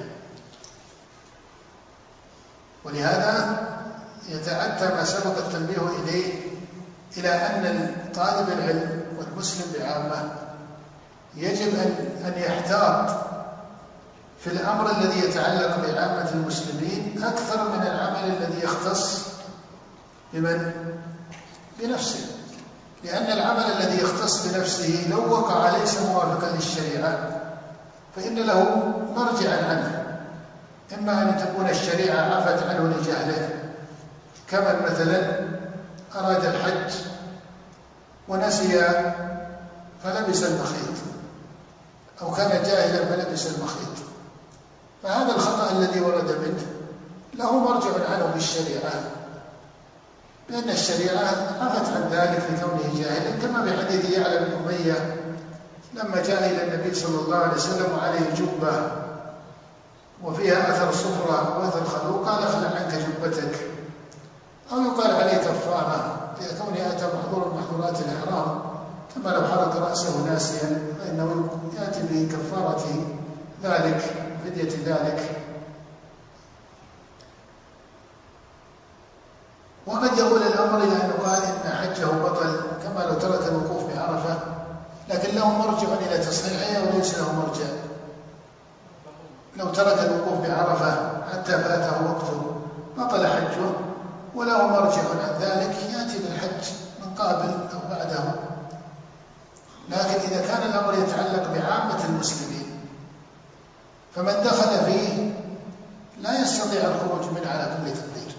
ولهذا يتأتى ما سبق التنبيه إليه، إلى أن طالب العلم والمسلم بعامة يجب أن يحتاط في الأمر الذي يتعلق بعامة المسلمين أكثر من العمل الذي يختص بمن؟ بنفسه، لأن العمل الذي يختص بنفسه لو وقع ليس موافقا للشريعة فإن له مرجعا عنه، إما أن تكون الشريعة عفت عنه لجهله، كمن مثلا أراد الحج ونسي فلبس المخيط، أو كان جاهلا فلبس المخيط، فهذا الخطأ الذي ورد منه له مرجع عنه بالشريعة، لأن الشريعة عفت عن ذلك لكونه جاهلا، كما في حديث يعلى بن أمية لما جاء إلى النبي صلى الله عليه وسلم وعليه جبة وفيها أثر صفرة وأثر خلوق، قال اخلع عنك جبتك، أو يقال عليه كفارة لكونه أتى محظور من محظورات الإحرام، كما لو حرق رأسه ناسيا فإنه يأتي بكفارة ذلك، فدية ذلك. وقد يقول الأمر إلى أن قال إن حجه بطل كما لو ترك الوقوف بعرفة، لكن له مرجع إلى تصحيحه وليس له مرجع. لو ترك الوقوف بعرفة حتى فاته وقته بطل حجه، وله مرجع عن ذلك يأتي بالحج من قابل أو بعده. لكن إذا كان الأمر يتعلق بعامة المسلمين فمن دخل فيه لا يستطيع الخروج منه على كل تقدير،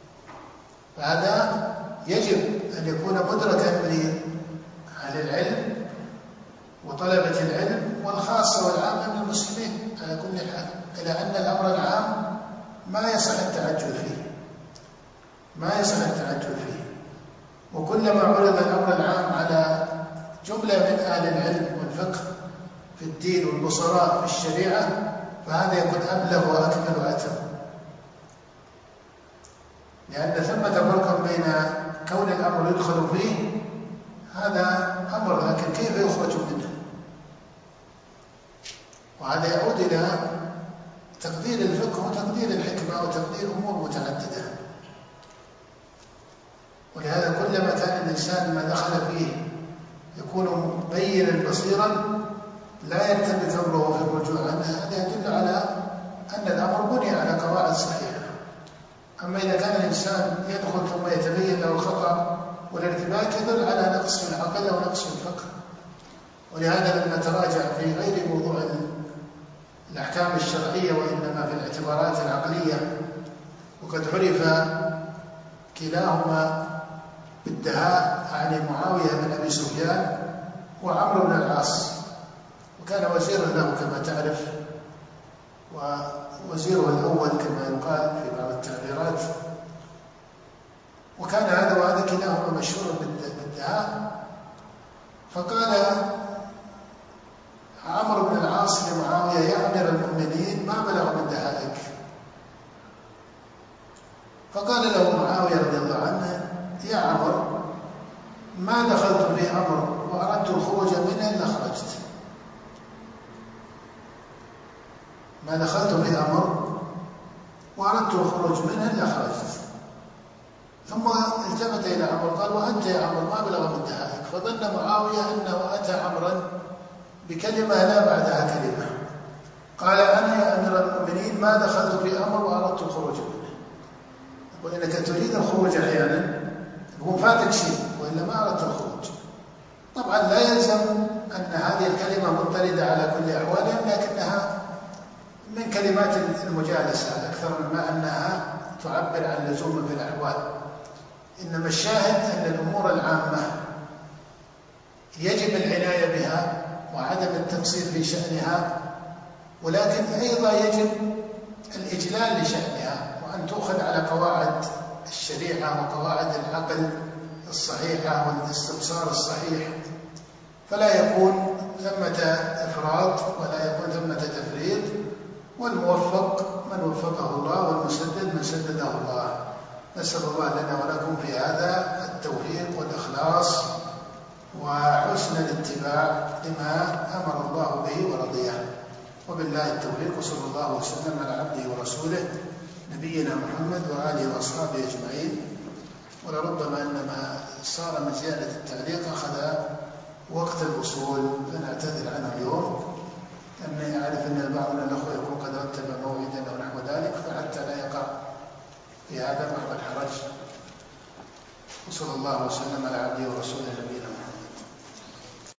فهذا يجب أن يكون مدركا لأهل العلم وطلبة العلم والخاصة والعامة من المسلمين على كل حال، إلى أن الأمر العام ما يصح التعجل فيه، ما يصح التعجل فيه. وكلما عرض الأمر العام على جملة من أهل العلم والفقه في الدين والبصراء في الشريعة فهذا يكون أبلغ وأكمل وأتم، لأن ثمة فرق بين كون الأمر يدخل فيه هذا أمر، لكن كيف يخرج منه؟ وهذا يعود إلى تقدير الفقه وتقدير الحكمة وتقدير أمور متعددة. ولهذا كلما كان الإنسان ما دخل فيه يكون بينا بصيرا لا يرتبك أمره في الرجوع عنه، هذا يدل على أن الأمر بني على قواعد صحيحة. أما إذا كان الإنسان يدخل ثم يتبين له الخطأ والارتباك يدل على نقص في العقل أو نقص في الفقه. ولهذا لما تراجع في غير موضوع الأحكام الشرعية وإنما في الاعتبارات العقلية، وقد عرف كلاهما بالدهاء عن معاوية بن أبي سفيان وعمرو بن العاص، وكان وزيرا له كما تعرف، ووزيره الأول كما يقال في بعض التعبيرات، وكان هذا وهذا كلاهما مشهور بالدهاء. فقال عمرو بن العاص لمعاوية يا أمير المؤمنين ما بلغ من دهائك؟ فقال له معاوية رضي الله عنه يا عمرو ما دخلت في أمر وأردت الخروج منه إلا خرجت، ما دخلت في أمر وأردت الخروج منه إلا خرجت. ثم التفت إلى عمرو قال وأنت يا عمرو ما بلغ من دهائك؟ فظن معاوية أنه أتى عمرا بكلمة لا بعدها كلمة. قال أنا يا أمير المؤمنين ما دخلت في أمر وأردت الخروج منه. وإنك تريد الخروج أحيانا يكون فاتك شيء وإلا ما أردت الخروج. طبعا لا يلزم أن هذه الكلمة مضطردة على كل أحوالها، لكنها من كلمات المجالسة أكثر مما أنها تعبر عن لزوم في الأحوال. إنما الشاهد أن الأمور العامة يجب العناية بها وعدم التقصير في شأنها، ولكن أيضا يجب الإجلال لشأنها وأن تؤخذ على قواعد الشريعة وقواعد العقل الصحيحة والاستبصار الصحيح، فلا يكون ثمة إفراط ولا يكون ثمة تفريط، والموفق من وفقه الله والمسدد من سدده الله. نسأل الله لنا ولكم في هذا التوفيق والإخلاص وحسن الاتباع لما أمر الله به ورضيه، وبالله التوفيق، وصلى الله وسلم على عبده ورسوله نبينا محمد وآله وأصحابه أجمعين. ولربما أنما صار من زيادة التعليق أخذ وقت الوصول فنعتذر عنه اليوم، لأني أعرف أن بعض الأخوة يكون قد رتب موعدا أو نحو ذلك، فحتى لا يقع في هذا محض الحرج. وصلى الله وسلم على عبده ورسوله نبينا محمد.